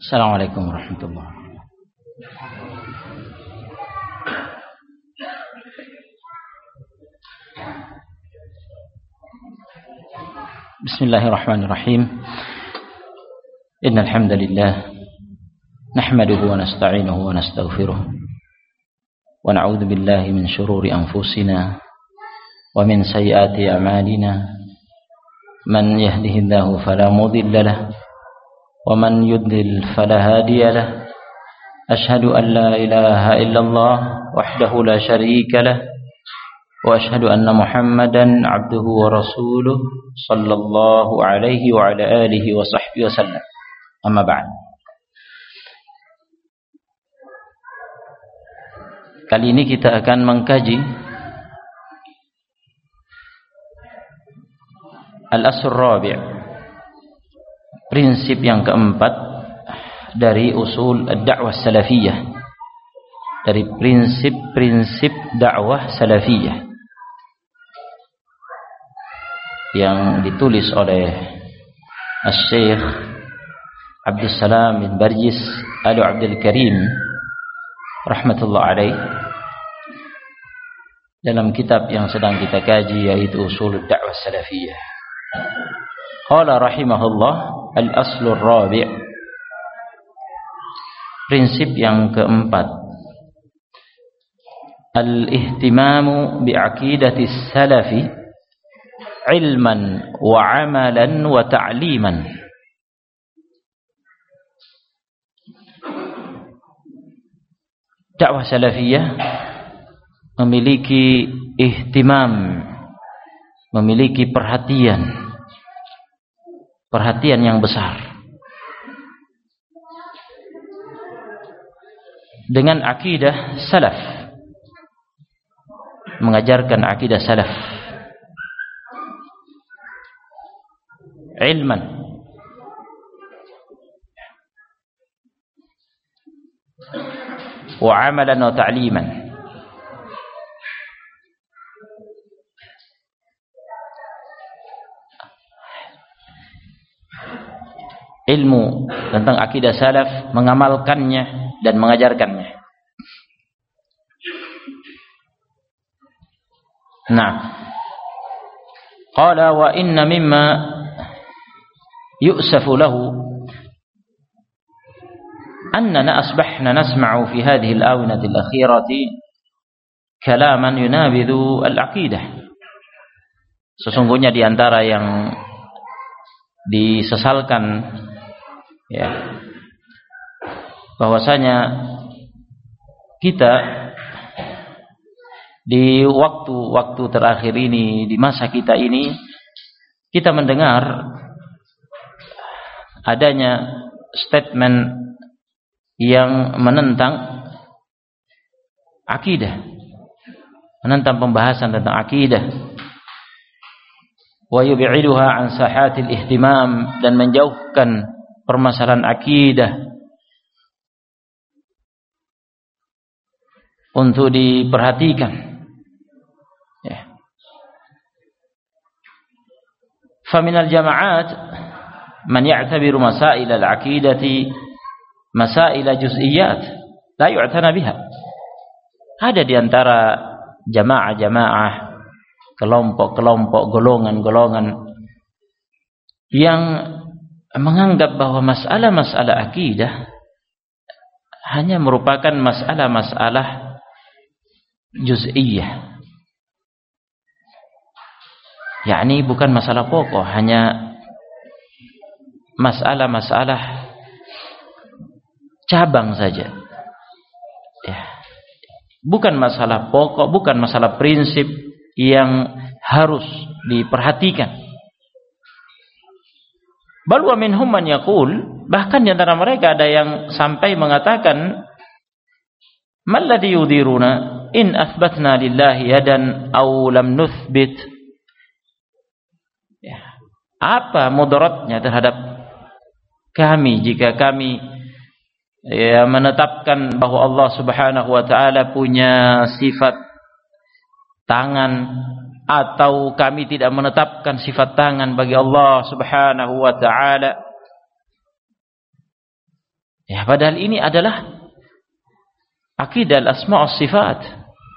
Assalamualaikum warahmatullahi wabarakatuh. Bismillahirrahmanirrahim. Innal hamdalillah nahmaduhu wa nasta'inuhu wa nastaghfiruh wa na'udzu billahi min shururi anfusina wa min sayyiati a'malina. Man yahdihillahu fala mudilla lahu wa man yudlil fala hadiya lahu. Ashhadu an la ilaha illallah wahdahu la syarika lahu wa ashhadu anna Muhammadan abduhu wa rasuluh sallallahu alaihi wa ala alihi wa sahbihi wasallam. Amma ba'd. Kali ini kita akan mengkaji Al-Asl Rabi', prinsip yang keempat dari usul ad-da'wah salafiyah, dari prinsip-prinsip dakwah salafiyah yang ditulis oleh Syekh Abdus Salam bin Barjis Al-Abdul Karim rahmatullah alaih dalam kitab yang sedang kita kaji, yaitu usul ad-da'wah salafiyah. Qala rahimahullah al-aslur rabi', prinsip yang keempat, al-ihtimamu bi'aqidati salafi ilman wa amalan wa ta'liman. Dakwah salafiyah memiliki ihtimam, memiliki perhatian yang besar dengan akidah salaf, mengajarkan akidah salaf, ilman wa amalan wa ta'liman. Ilmu tentang akidah salaf, mengamalkannya dan mengajarkannya. Nah, qala wa inna mimma yu'safu lahu annana asbahna nasma'u fi hadhihi al-awnati al-akhirati kalaman yunabidhu al-aqidah. Sesungguhnya di antara yang disesalkan, ya, bahwasanya kita di waktu-waktu terakhir ini, di masa kita ini, kita mendengar adanya statement yang menentang akidah, menentang pembahasan tentang akidah, wa yub'iduha an sahatil ihtimam, dan menjauhkan permasalahan akidah untuk diperhatikan. Ya. Faminal jama'at man ya'tabiru masail al-aqidati masail juz'iyat la yu'tana biha. Ada di antara jamaah-jamaah, kelompok-kelompok, golongan-golongan yang menganggap bahwa masalah-masalah akidah hanya merupakan masalah-masalah juz'iyah, yakni bukan masalah pokok, hanya masalah-masalah cabang saja, ya. Bukan masalah pokok, bukan masalah prinsip yang harus diperhatikan. Bal wa minhum man yaqul, bahkan di antara mereka ada yang sampai mengatakan, mal ladzi yudiruna in athbatna lillahi yadan aw lam nuthbit. Ya. Apa mudaratnya terhadap kami jika kami menetapkan bahwa Allah Subhanahu wa taala punya sifat tangan, atau kami tidak menetapkan sifat tangan bagi Allah Subhanahu wa taala? Ya, padahal ini adalah akidah al-asma' was sifat.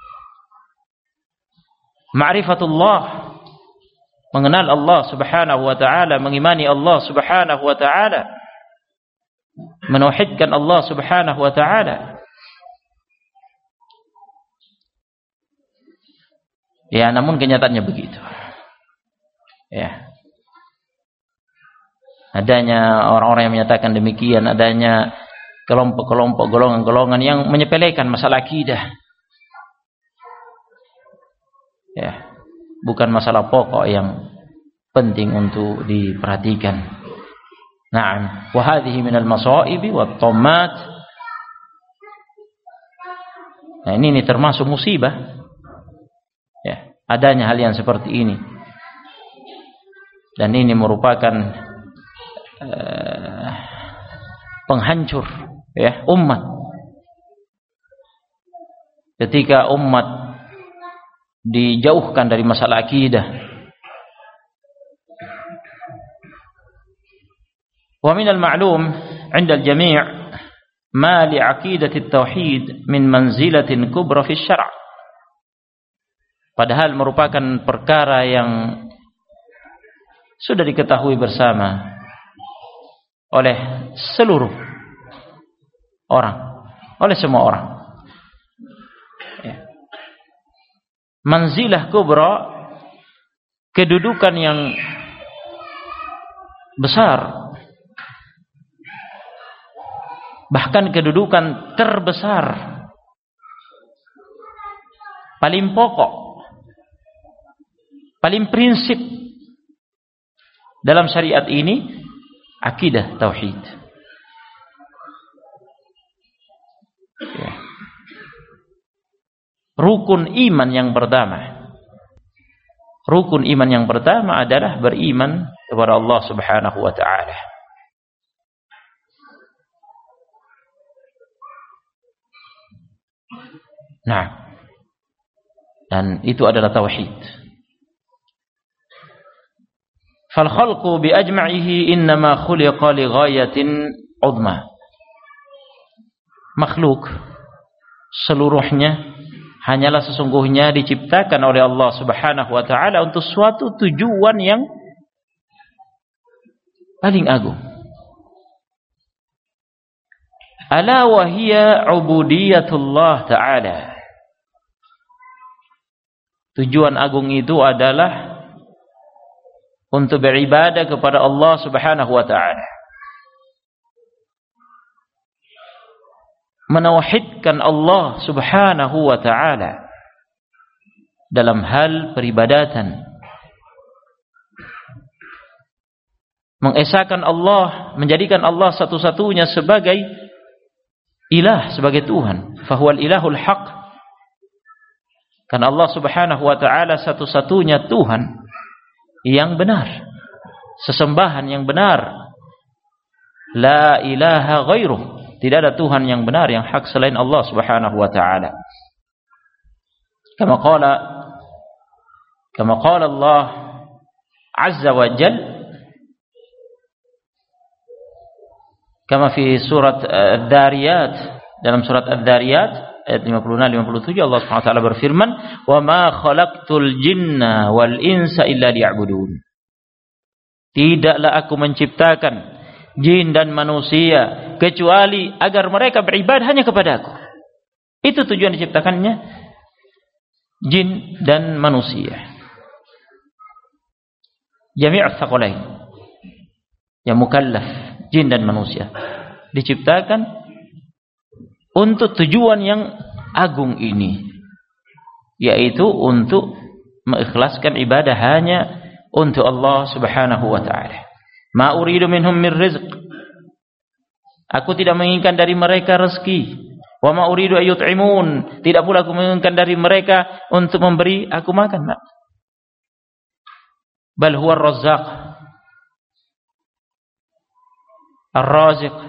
Ma'rifatullah, mengenal Allah Subhanahu wa taala, mengimani Allah Subhanahu wa taala, menauhidkan Allah Subhanahu wa taala. Ya, namun kenyataannya begitu. Ya. Adanya orang-orang yang menyatakan demikian, adanya kelompok-kelompok, golongan-golongan yang menyepelekan masalah akidah. Ya, bukan masalah pokok yang penting untuk diperhatikan. Naam, wa hadhihi minal masaibi wat tammat. Nah, ini termasuk musibah. Ya, adanya hal yang seperti ini. Dan ini merupakan penghancur ya umat. Ketika umat dijauhkan dari masalah akidah. Wa min al-ma'lum 'inda al-jami' ma li 'aqidati at-tauhid min manzilatin kubra fi asy-syar'. Padahal merupakan perkara yang sudah diketahui bersama oleh seluruh orang, oleh semua orang. Ya. Manzilah kubra, kedudukan yang besar, bahkan kedudukan terbesar, paling pokok, paling prinsip dalam syariat ini, akidah tauhid. Ya. Rukun iman yang pertama. Rukun iman yang pertama adalah beriman kepada Allah Subhanahu wa taala. Nah, dan itu adalah tauhid. Fal khalqu bi ajma'ihi innama khuliqa li ghayatin 'udma. Makhluk seluruhnya hanyalah sesungguhnya diciptakan oleh Allah Subhanahu wa taala untuk suatu tujuan yang paling agung. Ala wa hiya 'ubudiyatullah ta'ala. Tujuan agung itu adalah untuk beribadah kepada Allah Subhanahu wa taala. Menauhidkan Allah Subhanahu wa taala dalam hal peribadatan. Mengesahkan Allah, menjadikan Allah satu-satunya sebagai ilah, sebagai Tuhan. Fahuwal ilahul haq. Karena Allah Subhanahu wa taala satu-satunya Tuhan yang benar, sesembahan yang benar. La ilaha ghairuh, tidak ada Tuhan yang benar, yang hak selain Allah Subhanahu wa taala. Kama qala Allah azza wa jalla, kama fi surat Ad-Dariyat, dalam surat Ad-Dariyat ayat 56-57 Allah Subhanahu wa taala berfirman, "Wa ma khalaqtul jinna wal insa illa liya'budun." Tidaklah aku menciptakan jin dan manusia kecuali agar mereka beribadah hanya kepada aku. Itu tujuan diciptakannya jin dan manusia. Jami' ats-tsaqalain. Ya mukallaf, jin dan manusia diciptakan untuk tujuan yang agung ini, yaitu untuk mengikhlaskan ibadah hanya untuk Allah Subhanahu wa taala. Ma uridu minhum min rizq. Aku tidak menginginkan dari mereka rezeki. Wa ma uridu ayyut'imun. Tidak pula aku menginginkan dari mereka untuk memberi aku makan. Bal huwa ar-razzaq. Ar-raziq.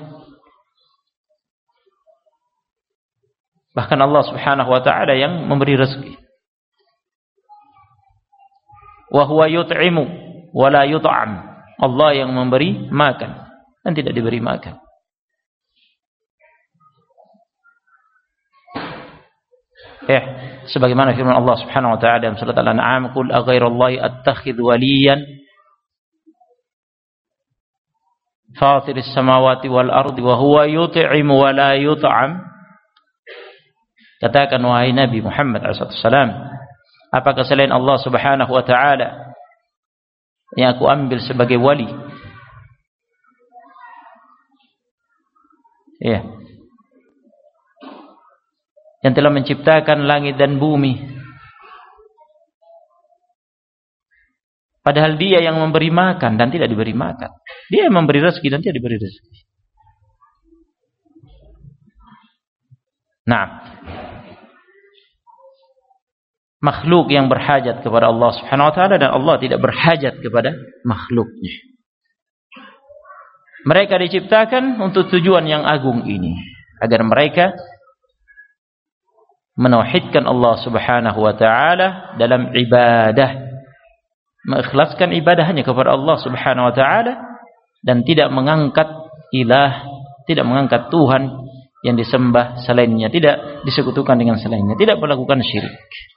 Bahkan Allah Subhanahu wa taala yang memberi rezeki. Wa huwa yut'imu wa la yut'am. Allah yang memberi makan dan tidak diberi makan. Sebagaimana firman Allah Subhanahu wa taala dalam surat Al-An'am, "Qul aghairallahi attakhidhu waliyan fatiris samawati wal ardi wa huwa yut'imu wa la yut'am." Katakan wahai Nabi Muhammad SAW, apakah selain Allah Subhanahu wa taala yang aku ambil sebagai wali? Yang telah menciptakan langit dan bumi, padahal dia yang memberi makan dan tidak diberi makan, dia yang memberi rezeki dan tidak diberi rezeki. Nah, makhluk yang berhajat kepada Allah Subhanahu wa taala dan Allah tidak berhajat kepada makhluknya. Mereka diciptakan untuk tujuan yang agung ini, agar mereka menauhidkan Allah Subhanahu wa taala dalam ibadah, mengikhlaskan ibadahnya kepada Allah Subhanahu wa taala dan tidak mengangkat ilah, tidak mengangkat Tuhan yang disembah selainnya, tidak disekutukan dengan selainnya, tidak melakukan syirik.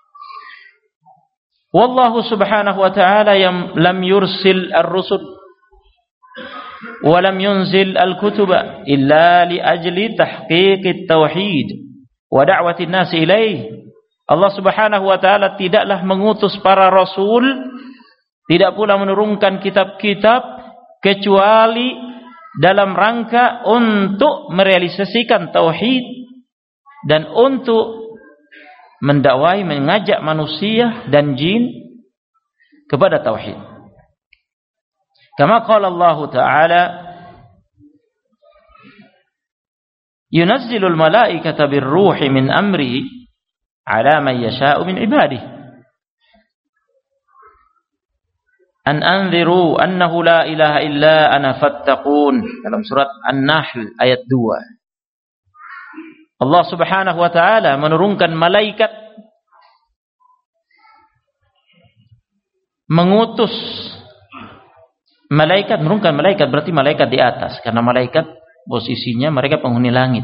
Wallahu Subhanahu wa taala yang lam yursil ar-rusul wa lam yunzil al-kutuba illa li ajli tahqiqit tauhid wa da'watin nas ilaih. Allah Subhanahu wa taala tidaklah mengutus para rasul, tidak pula menurunkan kitab-kitab kecuali dalam rangka untuk merealisasikan tauhid dan untuk mendakwai, mengajak manusia dan jin kepada tauhid. Kama qala Allah Ta'ala, yunazzilul malaikata birruhi min amrihi ala man yasha'u min ibadihi an anziru annahu la ilaha illa ana fattaqun, dalam surat An-Nahl ayat 2. Allah Subhanahu wa taala menurunkan malaikat, mengutus malaikat, menurunkan malaikat berarti malaikat di atas, karena malaikat posisinya mereka penghuni langit.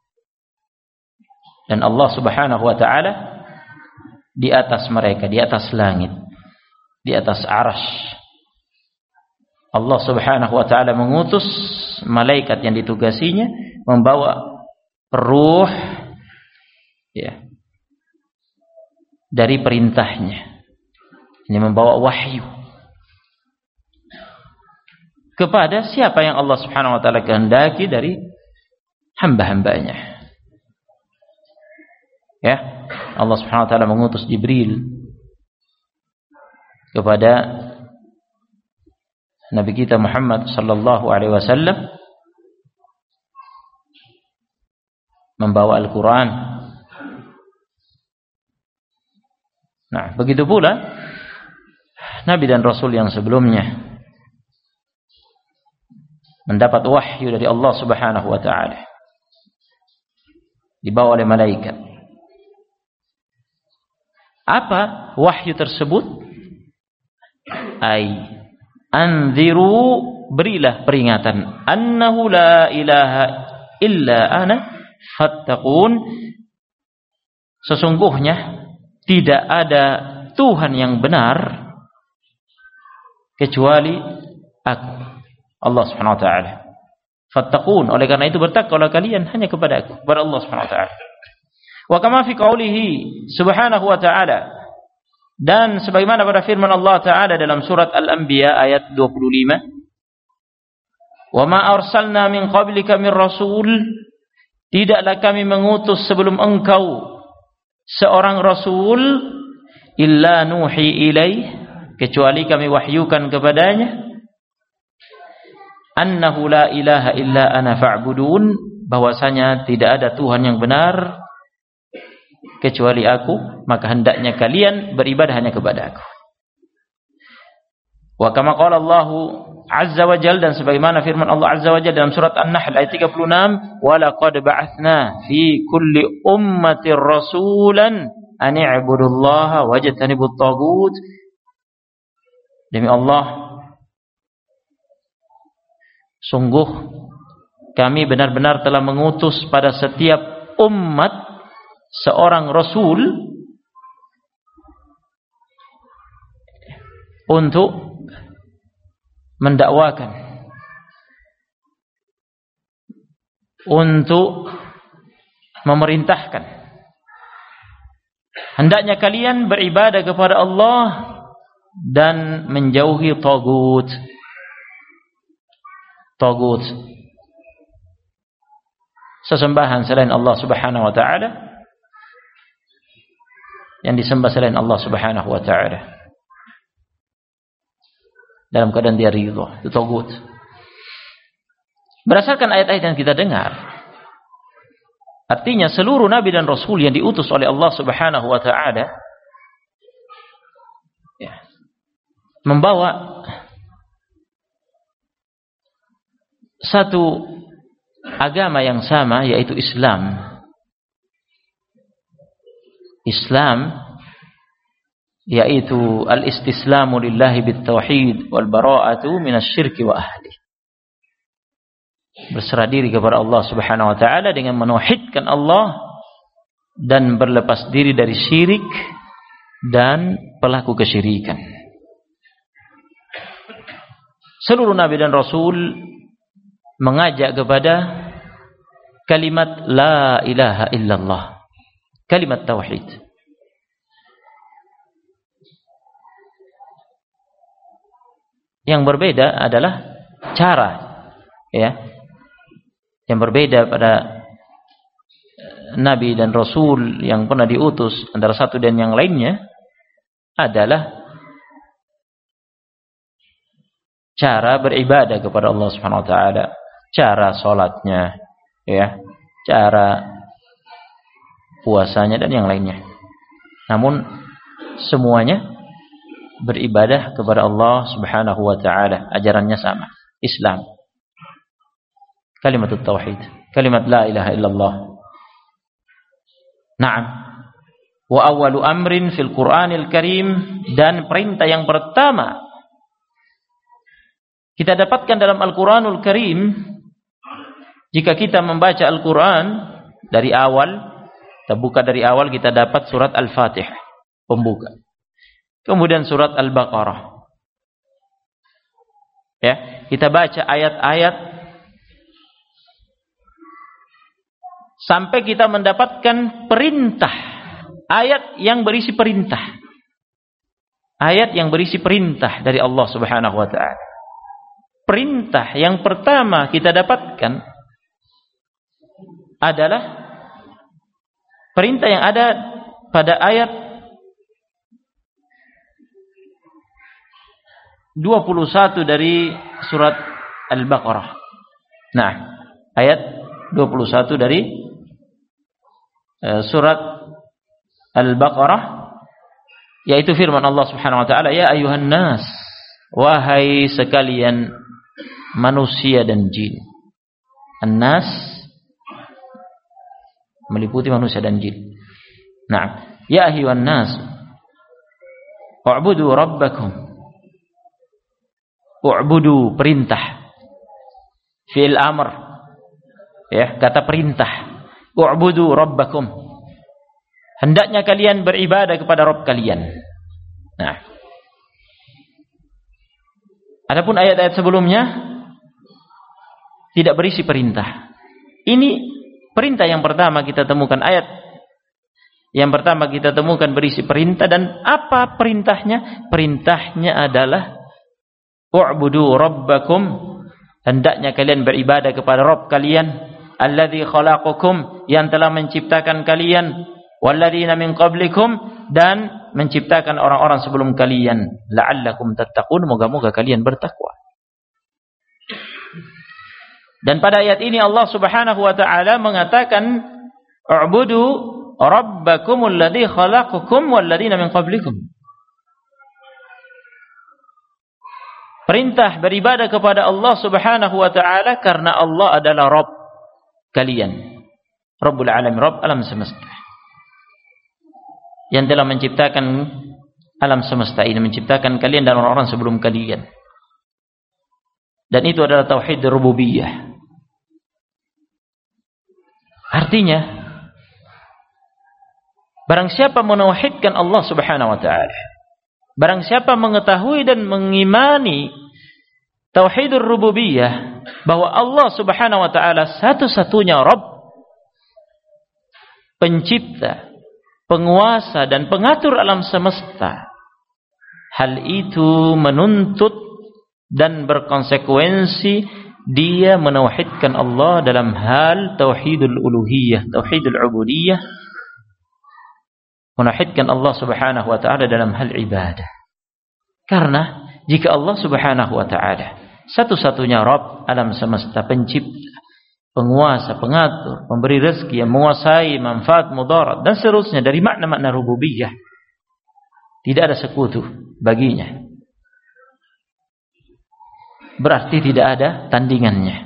Dan Allah Subhanahu wa taala di atas mereka, di atas langit, di atas arasy. Allah Subhanahu wa taala mengutus malaikat yang ditugasinya membawa ruh dari perintahnya. Ini membawa wahyu kepada siapa yang Allah Subhanahu wa taala kehendaki dari hamba-hambanya. Allah Subhanahu wa taala mengutus Jibril kepada Nabi kita Muhammad sallallahu alaihi wasallam membawa Al-Quran. Nah, begitu pula Nabi dan Rasul yang sebelumnya mendapat wahyu dari Allah Subhanahu wa taala, dibawa oleh malaikat. Apa wahyu tersebut? Anziru, berilah peringatan, annahu la ilaha illa ana fattaqun, sesungguhnya tidak ada Tuhan yang benar kecuali aku, Allah Subhanahu wa taala. Fattaqun, oleh karena itu bertakwalah kalian hanya kepada aku, kepada Allah Subhanahu wa taala. Wa kama fi qaulihi subhanahu wa ta'ala, dan sebagaimana pada firman Allah taala dalam surat Al-Anbiya ayat 25, wa ma arsalna min qablika min rasul, tidaklah kami mengutus sebelum engkau seorang rasul, illa nuhi ilaih, kecuali kami wahyukan kepadanya, annahu la ilaha illa ana fa'budun, bahwasanya tidak ada Tuhan yang benar kecuali aku, maka hendaknya kalian beribadah hanya kepada aku. Wa kama qala Allah azza wa jalla, dan sebagaimana firman Allah azza wa jalla dalam surat An-Nahl ayat 36, wa laqad ba'atsna fi kulli ummatin rasulan an i'budullaha wajtanibut taghut. Demi Allah, sungguh kami benar-benar telah mengutus pada setiap umat seorang rasul untuk mendakwakan, untuk memerintahkan. Hendaknya kalian beribadah kepada Allah dan menjauhi tagut. Tagut, sesembahan selain Allah Subhanahu wa taala, yang disembah selain Allah Subhanahu wa taala dalam keadaan dia ridha, itu tagut. Berdasarkan ayat-ayat yang kita dengar, artinya seluruh nabi dan rasul yang diutus oleh Allah Subhanahu wa taala membawa satu agama yang sama, yaitu Islam. Islam yaitu al-istislamu lillahi bit-tauhid wal bara'atu minasyirki wa ahli. Berserah diri kepada Allah Subhanahu wa taala dengan menauhidkan Allah dan berlepas diri dari syirik dan pelaku kesyirikan. Seluruh nabi dan rasul mengajak kepada kalimat la ilaha illallah, kalimat tauhid. Yang berbeda adalah cara, ya. Yang berbeda pada nabi dan rasul yang pernah diutus antara satu dan yang lainnya adalah cara beribadah kepada Allah Subhanahu wa taala, cara salatnya, ya, cara puasanya dan yang lainnya. Namun semuanya beribadah kepada Allah Subhanahu wa taala, ajarannya sama, Islam. Kalimat tauhid, kalimat la ilaha illallah. Naam. Wa awwalu amrin fil Qur'anil Karim, dan perintah yang pertama kita dapatkan dalam Al-Quranul Karim. Jika kita membaca Al-Quran dari awal, kita buka dari awal, kita dapat surat Al-Fatihah, pembuka. Kemudian surat Al-Baqarah. Ya, kita baca ayat-ayat sampai kita mendapatkan perintah, ayat yang berisi perintah. Ayat yang berisi perintah dari Allah Subhanahu wa taala. Perintah yang pertama kita dapatkan adalah perintah yang ada pada ayat 21 dari surat Al-Baqarah. Nah, ayat 21 dari surat Al-Baqarah, yaitu firman Allah Subhanahu wa taala, ya ayuhan nas, wahai sekalian manusia dan jin. An-nas meliputi manusia dan jin. Nah, ya ayyuhan nas, u'budu rabbakum. U'budu, perintah. Fi'il amr, ya, kata perintah. U'budu rabbakum. Hendaknya kalian beribadah kepada Rabb kalian. Nah, adapun ayat-ayat sebelumnya tidak berisi perintah. Ini perintah yang pertama kita temukan, ayat yang pertama kita temukan berisi perintah. Dan apa perintahnya? Perintahnya adalah u'budu rabbakum, hendaknya kalian beribadah kepada Rabb kalian, alladzi khalaqakum, yang telah menciptakan kalian, walladzina min qablikum, dan menciptakan orang-orang sebelum kalian, la'allakum tattaqun, moga-moga kalian bertakwa. Dan pada ayat ini Allah Subhanahu wa taala mengatakan u'budu rabbakumul ladzi khalaqakum walladzina min qablikum. Perintah beribadah kepada Allah Subhanahu wa taala karena Allah adalah Rabb kalian, Rabbul Alamin, Rabb alam semesta, yang telah menciptakan alam semesta ini, menciptakan kalian dan orang-orang sebelum kalian. Dan itu adalah tauhid rububiyah. Artinya Barang siapa menauhidkan Allah Subhanahu wa taala, barang siapa mengetahui dan mengimani tauhidur rububiyah, bahwa Allah Subhanahu wa taala satu-satunya Rabb, pencipta, penguasa dan pengatur alam semesta, hal itu menuntut dan berkonsekuensi dia menauhidkan Allah dalam hal tauhidul uluhiyah, tauhidul ubudiyah, menauhidkan Allah Subhanahu wa taala dalam hal ibadah. Karena jika Allah Subhanahu wa taala satu-satunya Rabb alam semesta, pencipta, penguasa, pengatur, pemberi rezeki, yang menguasai manfaat, mudarat dan seterusnya dari makna-makna rububiyah, tidak ada sekutu baginya, berarti tidak ada tandingannya.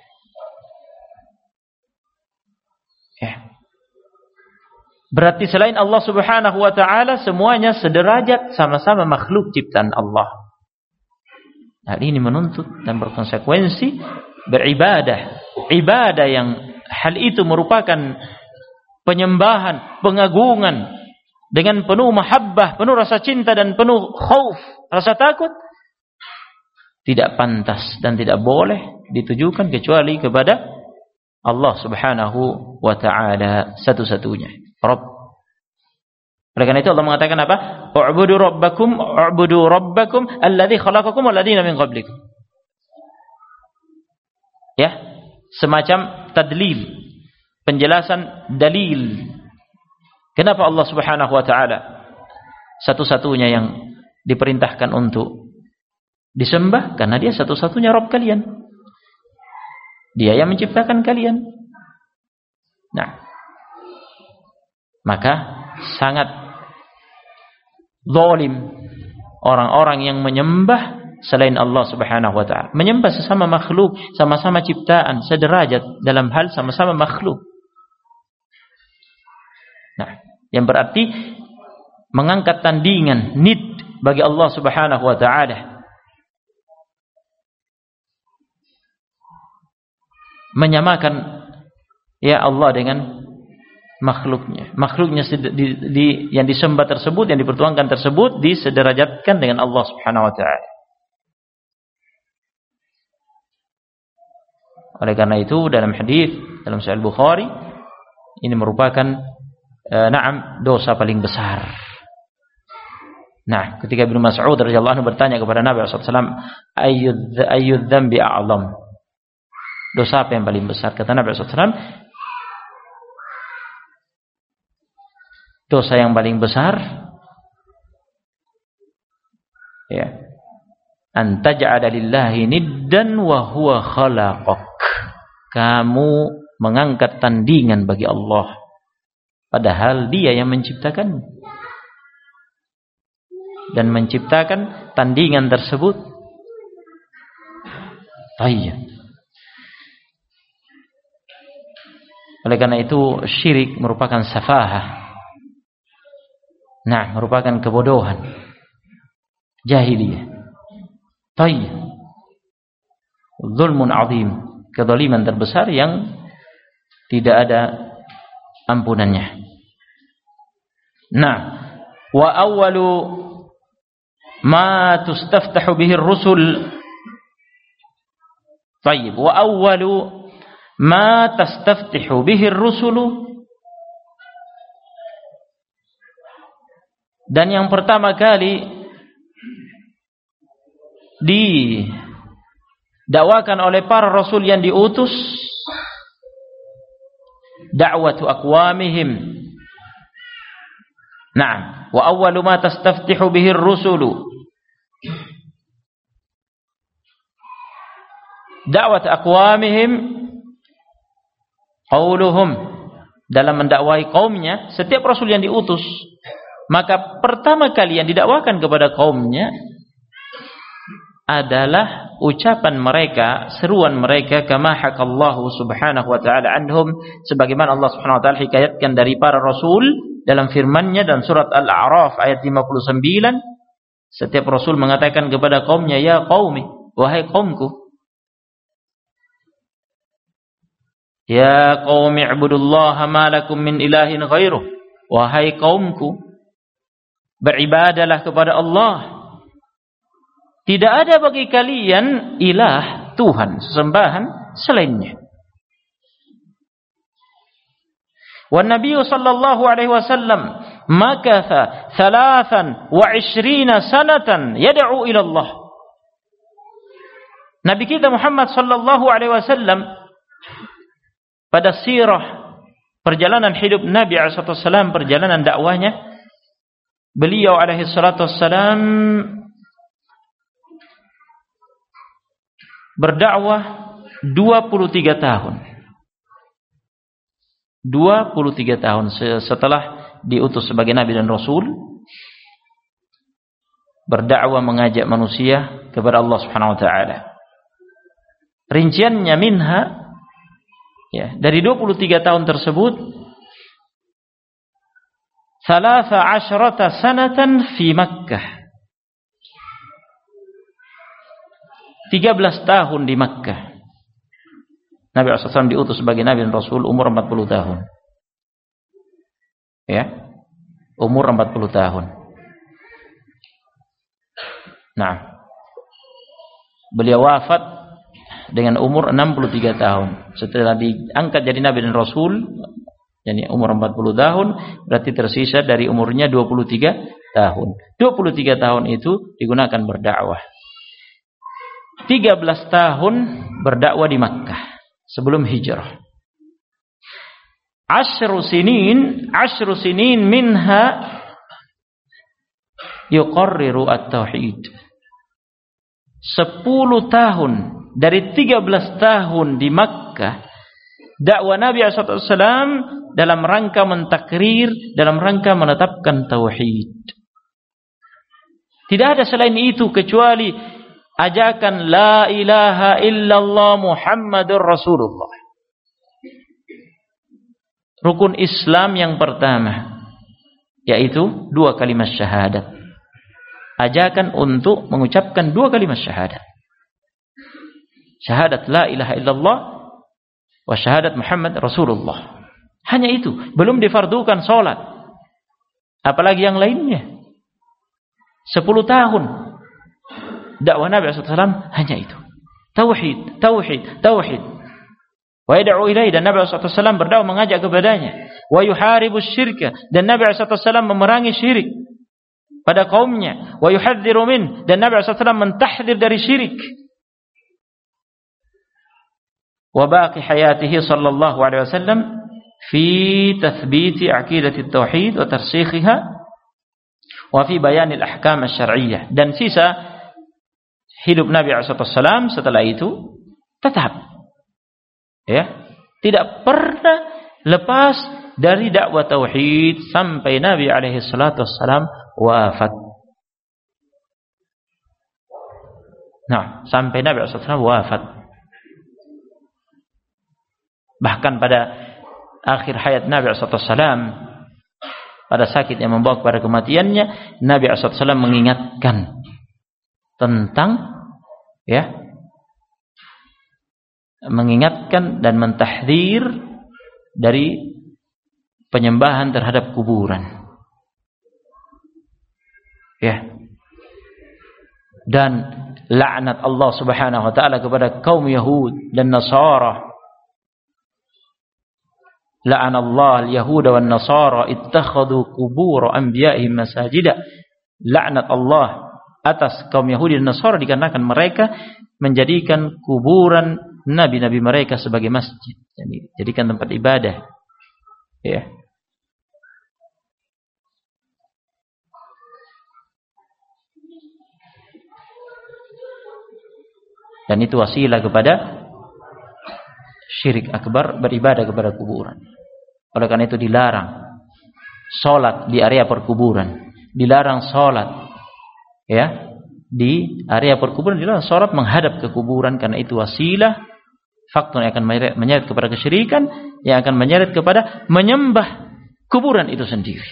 Berarti selain Allah Subhanahu wa taala semuanya sederajat, sama-sama makhluk ciptaan Allah. Hal ini menuntut dan berkonsekuensi beribadah, ibadah yang hal itu merupakan penyembahan, pengagungan dengan penuh mahabbah, penuh rasa cinta dan penuh khauf, rasa takut, tidak pantas dan tidak boleh ditujukan kecuali kepada Allah Subhanahu wa taala satu-satunya Rabb. Oleh karena itu Allah mengatakan apa? U'budu rabbakum alladzi khalaqakum walladzina min qablikum. Ya, semacam tadlil, penjelasan dalil. Kenapa Allah Subhanahu wa taala satu-satunya yang diperintahkan untuk disembah? Karena dia satu-satunya Rabb kalian. Dia yang menciptakan kalian. Nah, maka sangat zalim orang-orang yang menyembah selain Allah Subhanahu wa taala. Menyembah sesama makhluk, sama-sama ciptaan, sederajat dalam hal sama-sama makhluk. Nah, yang berarti mengangkat tandingan, nid bagi Allah Subhanahu wa taala. Menyamakan ya Allah dengan makhluknya yang disembah tersebut, yang dipertuangkan tersebut disederajatkan dengan Allah Subhanahu wa taala. Oleh karena itu dalam hadis dalam Sahih Bukhari ini merupakan dosa paling besar. Nah, ketika Ibnu Mas'ud radhiyallahu anhu bertanya kepada Nabi sallallahu alaihi wasallam, ayyud dzambi a'zam? Dosa apa yang paling besar? Kata Nabi sallallahu alaihi wasallam, dosa yang paling besar ya, an taj'ala lillahi niddan wa huwa khalaqak. Kamu mengangkat tandingan bagi Allah padahal Dia yang menciptakan dan menciptakan tandingan tersebut. Baik. Oleh karena itu syirik merupakan safahah. Nah, merupakan kebodohan, jahiliyah. Tayyib. Zulmun azim, kezaliman terbesar yang tidak ada ampunannya. Nah, wa awwalu ma tustaftahu bihi ar-rusul. Tayyib, wa awwalu ma tastaftihu bihi ar-rusulu. Dan yang pertama kali didakwakan oleh para rasul yang diutus, da'watu aqwamihim. Naam, wa awwalu ma tastaftihu bihi ar-rusulu da'wat aqwamihim qauluhum, dalam mendakwai kaumnya. Setiap rasul yang diutus, maka pertama kali yang didakwakan kepada kaumnya adalah ucapan mereka, seruan mereka, kama hakallahu subhanahu wa ta'ala anhum, sebagaimana Allah subhanahu wa ta'ala hikayatkan dari para rasul dalam firman-Nya dalam surat Al-A'raf ayat 59. Setiap rasul mengatakan kepada kaumnya, ya qaumi, wahai kaumku, ya qaumi ibudullaha ma lakum min ilahin ghairuh, wahai kaumku, beribadahlah kepada Allah. Tidak ada bagi kalian ilah, Tuhan, sesembahan selainnya. Wan Nabi sallallahu alaihi wasallam makatha 23 sanatan yad'u ila Allah. Nabi kita Muhammad sallallahu alaihi wasallam pada sirah perjalanan hidup Nabi alaihi wasallam, perjalanan dakwahnya, beliau alaihi salatu wasallam berdakwah 23 tahun. 23 tahun setelah diutus sebagai nabi dan rasul, berdakwah mengajak manusia kepada Allah Subhanahu wa taala. Rinciannya minha, ya, dari 23 tahun tersebut 13 sanatan fi Makkah. 13 tahun di Makkah. Nabi SAW diutus sebagai nabi dan rasul umur 40 tahun. Ya. Umur 40 tahun. Nah. Beliau wafat dengan umur 63 tahun. Setelah diangkat jadi nabi dan rasul, yani umur 40 tahun, berarti tersisa dari umurnya 23 tahun. 23 tahun itu digunakan berdakwah. 13 tahun berdakwah di Makkah sebelum hijrah. 10 sinin minha yuqarriru at-tauhid. 10 tahun dari 13 tahun di Makkah dakwah Nabi SAW dalam rangka mentakrir, dalam rangka menetapkan tauhid. Tidak ada selain itu kecuali ajakan la ilaha illallah Muhammadur Rasulullah. Rukun Islam yang pertama, yaitu 2 kalimat syahadat. Ajakan untuk mengucapkan 2 kalimat syahadat. Syahadat la ilaha illallah wa syahadat Muhammad Rasulullah. Hanya itu, belum difardukan salat. Apalagi yang lainnya. 10 tahun dakwah Nabi SAW hanya itu. Tauhid, tauhid, tauhid. Wa yad'u ilaihi, dan Nabi SAW berdakwah mengajak kepadanya. Wa yuharibu syirka, dan Nabi SAW memerangi syirik pada kaumnya. Wa yuhadziru min, dan Nabi SAW mentahdzir dari syirik. Wa baqi hayatihi sallallahu alaihi wasallam fi tathbiti aqidati tauhid wa tarsikhiha wa fi bayanil ahkam asy-syar'iyyah. Dan sisa hidup Nabi SAW setelah itu tetap, ya, tidak pernah lepas dari dakwah tauhid sampai Nabi SAW wafat. Nah, sampai Nabi SAW wafat. Bahkan pada akhir hayat Nabi SAW, pada sakit yang membawa kepada kematiannya, Nabi SAW mengingatkan tentang, ya, mengingatkan dan mentahdzir dari penyembahan terhadap kuburan, ya, dan laknat Allah Subhanahu wa taala kepada kaum Yahud dan Nasara. La'ana Allah al-yahuda wan nasara ittakhadhu qubur anbiya'ihim masajida. Laknat Allah atas kaum Yahudi dan Nasara dikarenakan mereka menjadikan kuburan nabi-nabi mereka sebagai masjid, jadi jadikan tempat ibadah, ya. Dan itu wasilah kepada syirik akbar, beribadah kepada kuburan. Oleh karena itu dilarang salat di area perkuburan, dilarang salat, ya, di area perkuburan, dilarang salat menghadap ke kuburan, karena itu wasilah, faktor yang akan menyeret kepada kesyirikan, yang akan menyeret kepada menyembah kuburan itu sendiri.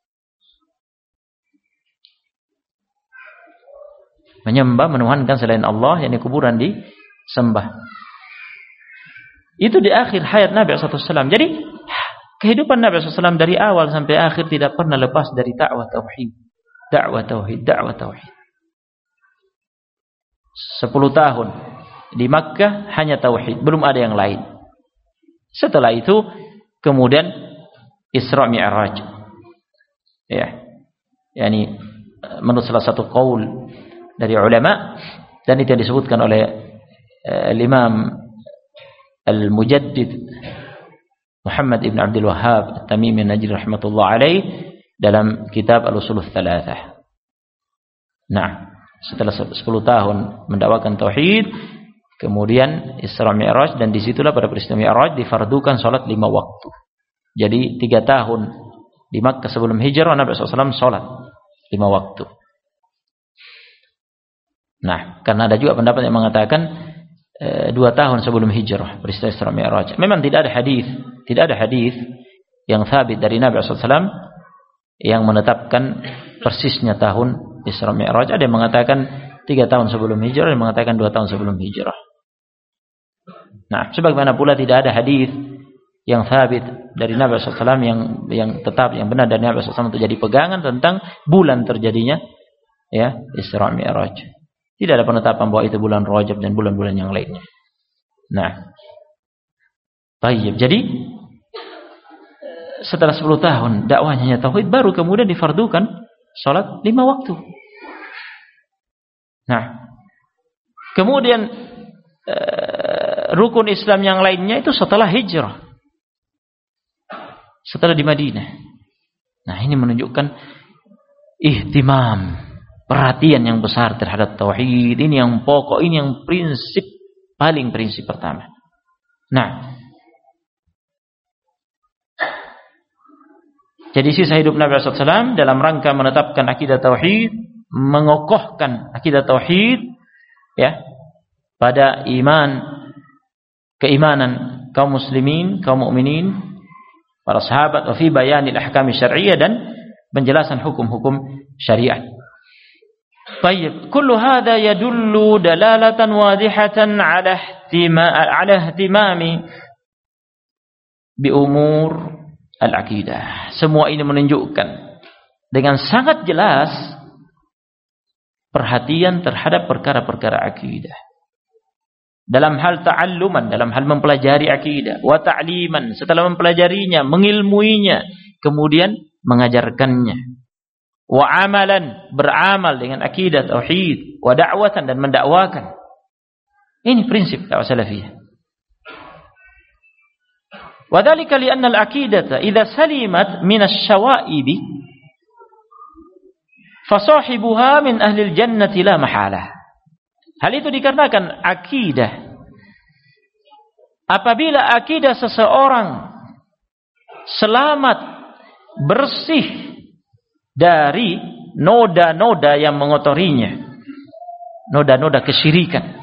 Menyembah, menuhankan selain Allah, yakni kuburan disembah. Itu di akhir hayat Nabi SAW. Jadi kehidupan Nabi SAW dari awal sampai akhir tidak pernah lepas dari dakwah tauhid. Dakwah tauhid, dakwah tauhid. 10 tahun di Makkah hanya tauhid, belum ada yang lain. Setelah itu kemudian Isra Mi'raj. Ya. Yani menurut salah satu qaul dari ulama, dan itu disebutkan oleh Imam Al-Mujaddid Muhammad ibn Abdul Wahhab At-Tamimi An-Najdi rahmatullah alaih dalam kitab Al-Usulul Thalathah. Nah, setelah 10 tahun mendakwakan tauhid, kemudian Isra Mi'raj, dan disitulah pada peristiwa Mi'raj difardukan salat 5 waktu. Jadi 3 tahun di Makkah sebelum hijrah Nabi SAW salat 5 waktu. Nah, karena ada juga pendapat yang mengatakan 2 tahun sebelum hijrah peristiwa Isra Mi'raj. Memang tidak ada hadis yang sabit dari Nabi SAW yang menetapkan persisnya tahun Isra Mi'raj. Ada yang mengatakan 3 tahun sebelum hijrah, ada yang mengatakan 2 tahun sebelum hijrah. Nah, sebagaimana pula tidak ada hadis yang sabit dari Nabi SAW yang tetap, yang benar dari Nabi SAW untuk jadi pegangan tentang bulan terjadinya ya Isra Mi'raj. Tidak ada penetapan bahwa itu bulan Rajab dan bulan-bulan yang lainnya. Nah, baik. Jadi setelah 10 tahun dakwahnya tauhid, baru kemudian difardukan salat 5 waktu. Nah, kemudian rukun Islam yang lainnya itu setelah hijrah, setelah di Madinah. Nah, ini menunjukkan ihtimam, perhatian yang besar terhadap tauhid. Ini yang pokok, ini yang prinsip pertama. Nah, jadi sisa hidup Nabi SAW dalam rangka menetapkan akidah tauhid, mengokohkan akidah tauhid ya pada keimanan kaum muslimin, kaum mukminin, para sahabat, wa fi bayanil ahkam syar'iyyah, dan penjelasan hukum-hukum syariat. Baik, kullu hadha yadullu dalalatan wadihatan ala ihtimami bi umur al-aqidah. Semua ini menunjukkan dengan sangat jelas perhatian terhadap perkara-perkara akidah. Dalam hal ta'alluman, dalam hal mempelajari akidah, wa ta'liman, setelah mempelajarinya, mengilmuinya, kemudian mengajarkannya. Wa amalan, beramal dengan akidah tauhid, wa da'watan, dan mendakwakan. Ini prinsip dakwah salafiyah. Wa dzalika li anna al-aqidata idza salimat min asy-syawa'ib fa sahibuha min ahli al-jannati la mahalah. Hal itu dikarenakan akidah, apabila akidah seseorang selamat, bersih dari noda-noda yang mengotorinya, noda-noda kesyirikan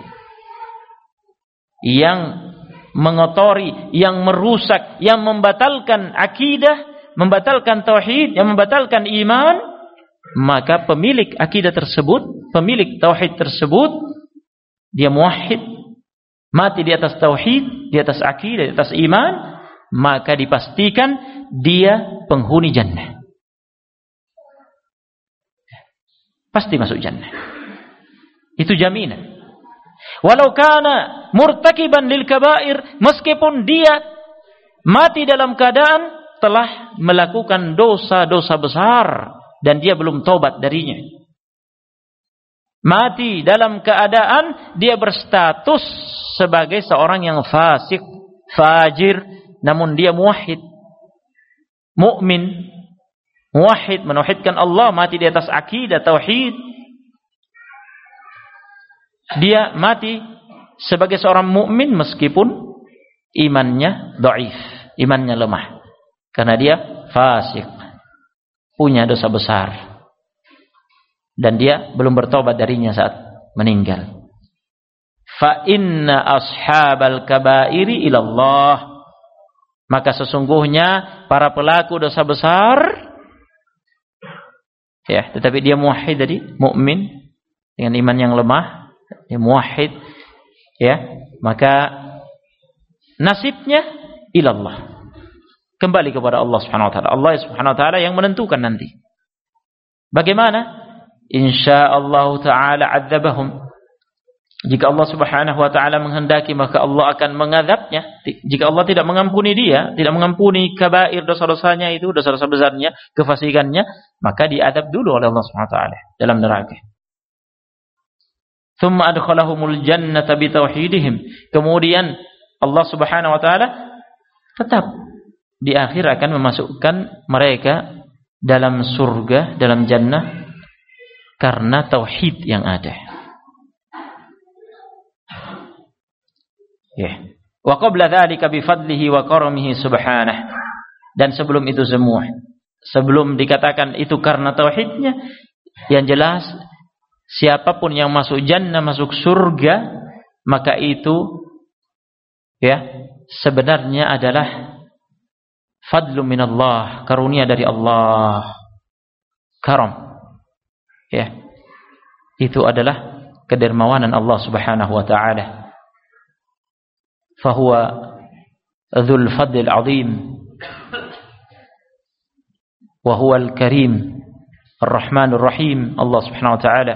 yang mengotori, yang merusak, yang membatalkan akidah, membatalkan tauhid, yang membatalkan iman, maka pemilik akidah tersebut, pemilik tauhid tersebut, dia muwahhid, mati di atas tauhid, di atas akidah, di atas iman, maka dipastikan dia penghuni jannah. Pasti masuk jannah. Itu jaminan. Walau kana murtakiban lil kabair, meskipun dia mati dalam keadaan telah melakukan dosa-dosa besar dan dia belum taubat darinya. Mati dalam keadaan dia berstatus sebagai seorang yang fasik, fajir, namun dia muwahhid, mukmin, muwahhid, menauhidkan Allah, mati di atas akidah tauhid. Dia mati sebagai seorang mukmin meskipun imannya dhaif, imannya lemah, karena dia fasik, punya dosa besar, dan dia belum bertobat darinya saat meninggal. Fa inna ashabal kabairi ilallah, maka sesungguhnya para pelaku dosa besar, ya, tetapi dia muwahhid tadi, mukmin dengan iman yang lemah, dia muwahhid, ya, maka nasibnya ilallah, kembali kepada Allah Subhanahu wa taala. Allah Subhanahu wa taala yang menentukan nanti. Bagaimana? Insyaallah taala adzabahum. Jika Allah Subhanahu wa taala menghendaki, maka Allah akan mengazabnya. Jika Allah tidak mengampuni dia, tidak mengampuni kabair, dosa-dosanya itu, dosa-dosa besarnya, kefasikannya, maka diazab dulu oleh Allah Subhanahu wa taala dalam neraka. Tsumma adkhalahumul jannata bi tauhidihim. Kemudian Allah Subhanahu wa taala tetap di akhir akan memasukkan mereka dalam surga, dalam jannah karena tauhid yang ada. Ya. Wa qabla dzalika bi fadlihi wa karamihi subhanahu. Dan sebelum itu semua, sebelum dikatakan itu karena tauhidnya, yang jelas siapapun yang masuk jannah, masuk surga, maka itu ya sebenarnya adalah fadlu minallah, karunia dari Allah, karam. Ya. Itu adalah kedermawanan Allah Subhanahu wa taala. Fahuwa dzul fadlil azim wa huwal karim ar-rahmanur rahim. Allah Subhanahu wa taala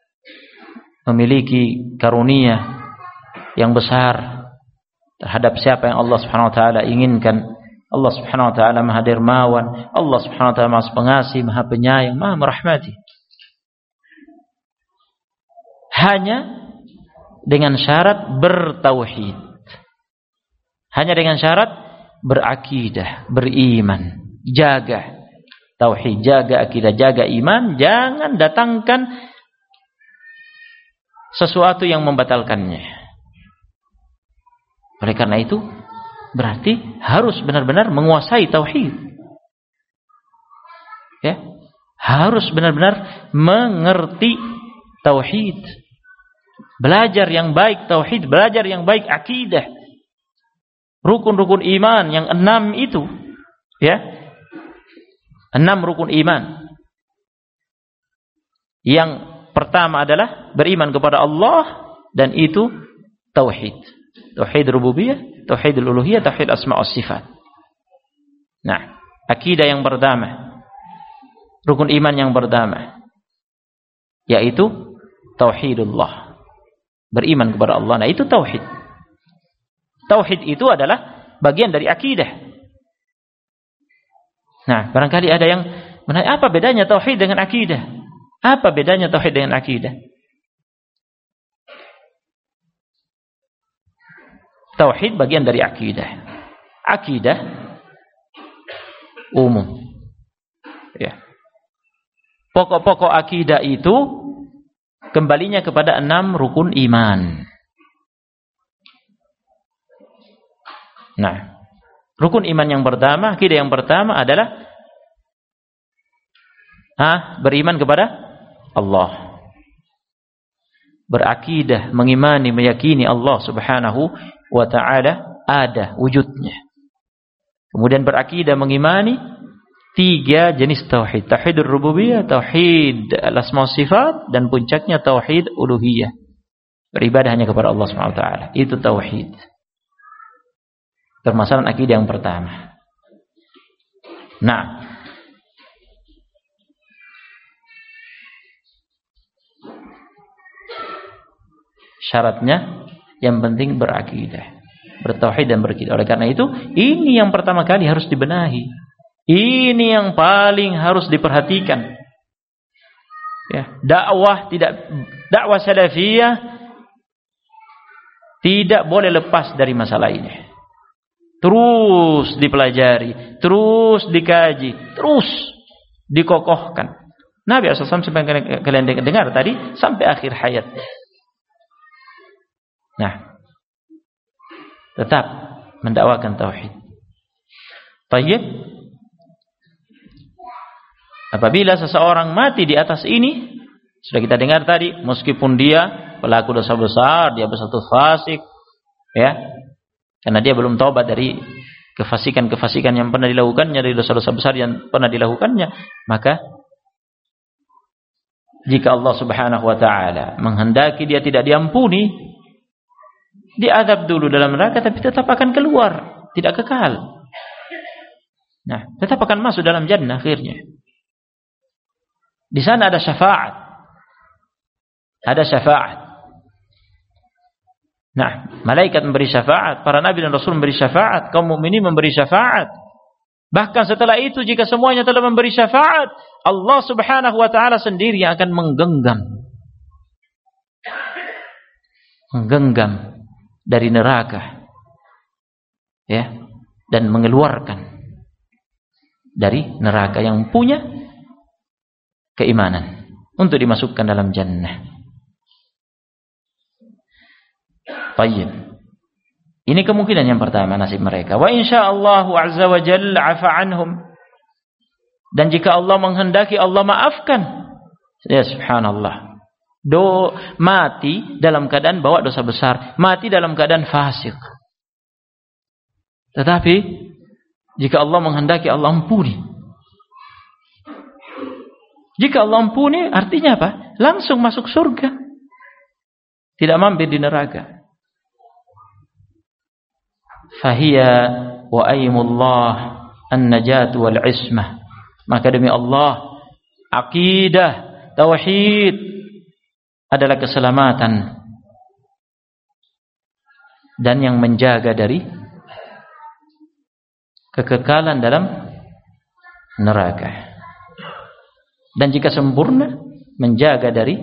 memiliki karunia yang besar terhadap siapa yang Allah Subhanahu wa taala inginkan. Allah Subhanahu wa taala Maha Dermawan, Allah Subhanahu wa taala Maha Pengasih, Maha Penyayang, Maha Merahmati. Hanya dengan syarat bertauhid. Hanya dengan syarat berakidah, beriman, jaga tauhid, jaga akidah, jaga iman, jangan datangkan sesuatu yang membatalkannya. Oleh karena itu, berarti harus benar-benar menguasai tauhid. Ya, harus benar-benar mengerti tauhid. Belajar yang baik tauhid, belajar yang baik akidah. Rukun-rukun iman yang 6 itu, ya, 6 rukun iman. Yang pertama adalah beriman kepada Allah, dan itu tauhid. Tauhid rububiyah, tauhid uluhiyah, tauhid asma' was sifat. Nah, akidah yang pertama, rukun iman yang pertama, yaitu tauhidullah. Beriman kepada Allah. Nah, itu tauhid. Tauhid itu adalah bagian dari akidah. Nah, barangkali ada yang menanya, apa bedanya tauhid dengan akidah? Apa bedanya tauhid dengan akidah? Tauhid bagian dari akidah. Akidah umum. Ya. Pokok-pokok akidah itu kembalinya kepada 6 rukun iman. Nah, rukun iman yang pertama, akidah yang pertama adalah beriman kepada Allah. Berakidah, mengimani, meyakini Allah Subhanahu wa ta'ala ada wujudnya. Kemudian berakidah, mengimani 3 jenis tauhid. Tauhidur rububiyah, tauhid al-asma wa sifat, dan puncaknya tauhid uluhiyah. Beribadah hanya kepada Allah Subhanahu wa ta'ala. Itu tauhid. Permasalahan akidah yang pertama. Nah, syaratnya yang penting berakidah, bertauhid dan berakidah. Oleh karena itu, ini yang pertama kali harus dibenahi. Ini yang paling harus diperhatikan. Ya, dakwah salafiyah tidak boleh lepas dari masalah ini. Terus dipelajari, terus dikaji, terus dikokohkan. Nabi SAW sampai kalian dengar tadi sampai akhir hayatnya. Nah, tetap mendakwakan tauhid. Tayyib. Apabila seseorang mati di atas ini, sudah kita dengar tadi, meskipun dia pelaku dosa besar, dia berstatus fasik, ya, karena dia belum taubat dari kefasikan-kefasikan yang pernah dilakukannya, dari dosa-dosa besar yang pernah dilakukannya, maka jika Allah Subhanahu wa ta'ala menghendaki dia tidak diampuni, diazab dulu dalam neraka, tapi tetap akan keluar, tidak kekal. Nah, tetap akan masuk dalam jannah akhirnya. Di sana ada syafaat. Ada syafaat. Nah, malaikat memberi syafaat, para nabi dan rasul memberi syafaat, kaum mukminin memberi syafaat. Bahkan setelah itu jika semuanya telah memberi syafaat, Allah Subhanahu wa taala sendiri yang akan menggenggam dari neraka. Ya, dan mengeluarkan dari neraka yang punya keimanan untuk dimasukkan dalam jannah. Baik. Ini kemungkinan yang pertama nasib mereka. Wa insyaallahu azza wa jalla 'afa anhum. Dan jika Allah menghendaki, Allah maafkan. Ya subhanallah. Mati dalam keadaan bawa dosa besar, mati dalam keadaan fasik. Tetapi jika Allah menghendaki, Allah ampuni. Jika Allah ampuni, artinya apa? Langsung masuk surga. Tidak mampir di neraka. Fahiya wa aimullah an-najat wal ismah. Maka demi Allah, akidah, tauhid adalah keselamatan dan yang menjaga dari kekekalan dalam neraka. Dan jika sempurna, menjaga dari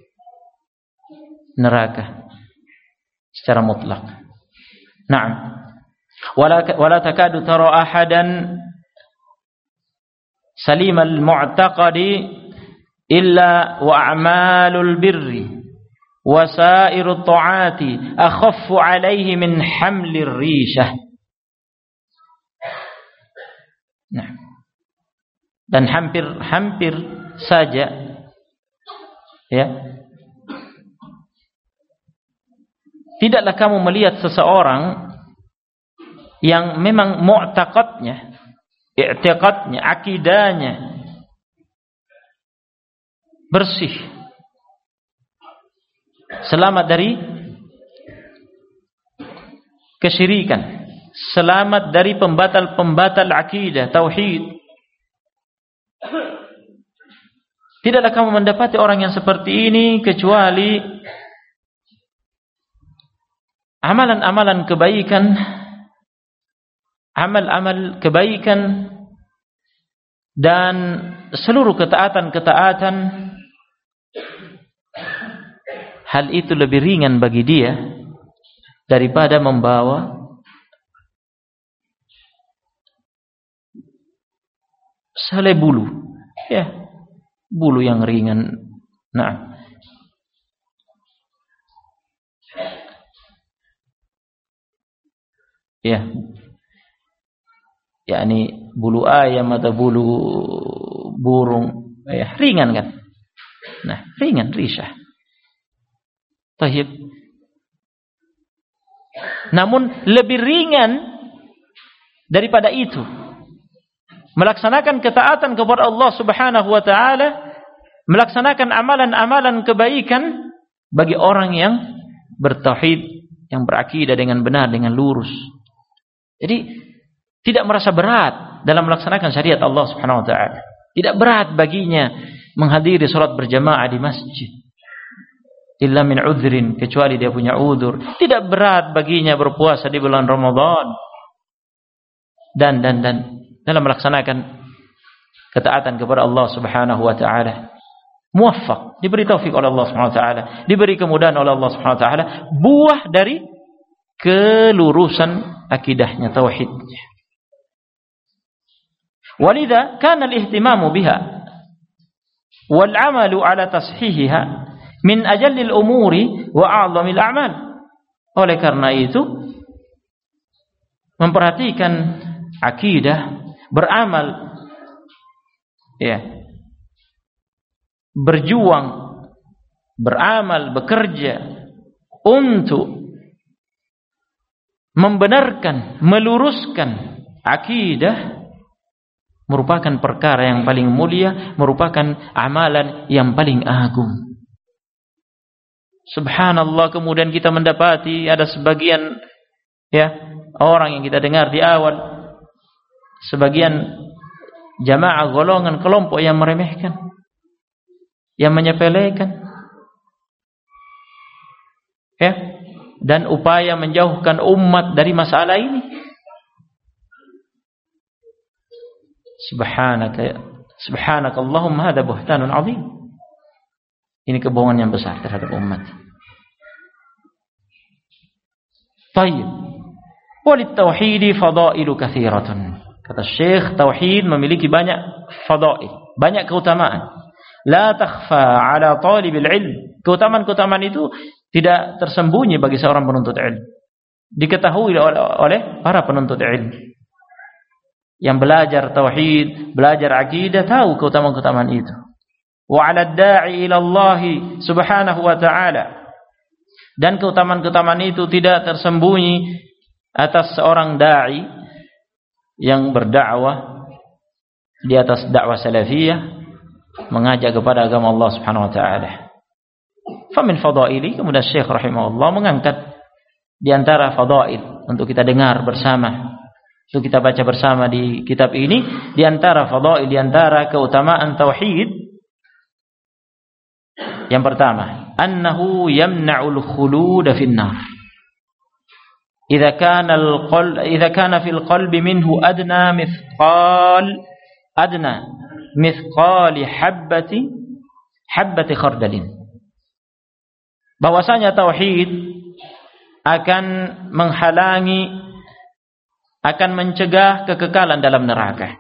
neraka secara mutlak. Naam. Wala takadu tara ahadan salimal mu'taqadi illa wa a'malul birri wa sairut ta'ati akhaffu alaihi min hamlir rishah. Nah. Dan hampir saja ya, tidaklah kamu melihat seseorang yang memang mu'taqadnya, i'tiqadnya, akidahnya bersih, selamat dari kesyirikan, selamat dari pembatal-pembatal akidah, tauhid. Tidaklah kamu mendapati orang yang seperti ini kecuali amalan-amalan kebaikan, amal-amal kebaikan dan seluruh ketaatan-ketaatan, hal itu lebih ringan bagi dia daripada membawa selai bulu, ya, bulu yang ringan. Nah, ya, yakni bulu ayam atau bulu burung, ya, ringan kan? Nah, ringan, risah. Tahib. Namun lebih ringan daripada itu, melaksanakan ketaatan kepada Allah Subhanahu wa taala, melaksanakan amalan-amalan kebaikan bagi orang yang bertauhid, yang berakidah dengan benar, dengan lurus. Jadi tidak merasa berat dalam melaksanakan syariat Allah Subhanahu wa taala. Tidak berat baginya menghadiri salat berjamaah di masjid. Illa min udhrin, kecuali dia punya udzur. Tidak berat baginya berpuasa di bulan Ramadan. Dan dalam melaksanakan ketaatan kepada Allah Subhanahu wa taala. Muwaffaq, diberi taufik oleh Allah Subhanahu wa taala, diberi kemudahan oleh Allah Subhanahu wa taala, buah dari kelurusan akidahnya, tauhidnya. Walidha kana al-ihtimamu biha wal 'amalu 'ala tashihiha min ajallil umuri wa a'zamil a'mal. Oleh karena itu, memperhatikan akidah, beramal, ya, berjuang, beramal, bekerja untuk membenarkan, meluruskan akidah merupakan perkara yang paling mulia, merupakan amalan yang paling agung. Subhanallah, kemudian kita mendapati ada sebagian, ya, orang yang kita dengar di awal, sebagian jamaah golongan kelompok yang meremehkan, yang menyepelekan, ya, dan upaya menjauhkan umat dari masalah ini. Subhanakallahumma hadza buhtanun 'adzim. Ini kebohongan yang besar terhadap umat. Baik. Walit tauhidi fadailu katsiratun. Kata Syekh, tauhid memiliki banyak fadail, banyak keutamaan. La takhfa 'ala talibil ilm. Keutamaan-keutamaan itu tidak tersembunyi bagi seorang penuntut ilmu. Diketahui oleh para penuntut ilmu. Yang belajar tauhid, belajar akidah, tahu keutamaan-keutamaan itu. Wa 'ala ad-da'i ila Allah subhanahu wa ta'ala. Dan keutamaan-keutamaan itu tidak tersembunyi atas seorang dai yang berdakwah di atas dakwah salafiyah, mengajak kepada agama Allah Subhanahu wa taala. Fa min fadaili, kemudian Syekh rahimahullah mengangkat di antara fadail untuk kita dengar bersama, untuk kita baca bersama di kitab ini, di antara fadail, di antara keutamaan tauhid. Yang pertama, annahu yamna'ul khulud fin nar. Idza kana fil qalbi minhu adna mithqali habbati khardalin. Bahwasanya tauhid akan menghalangi, akan mencegah kekekalan dalam neraka.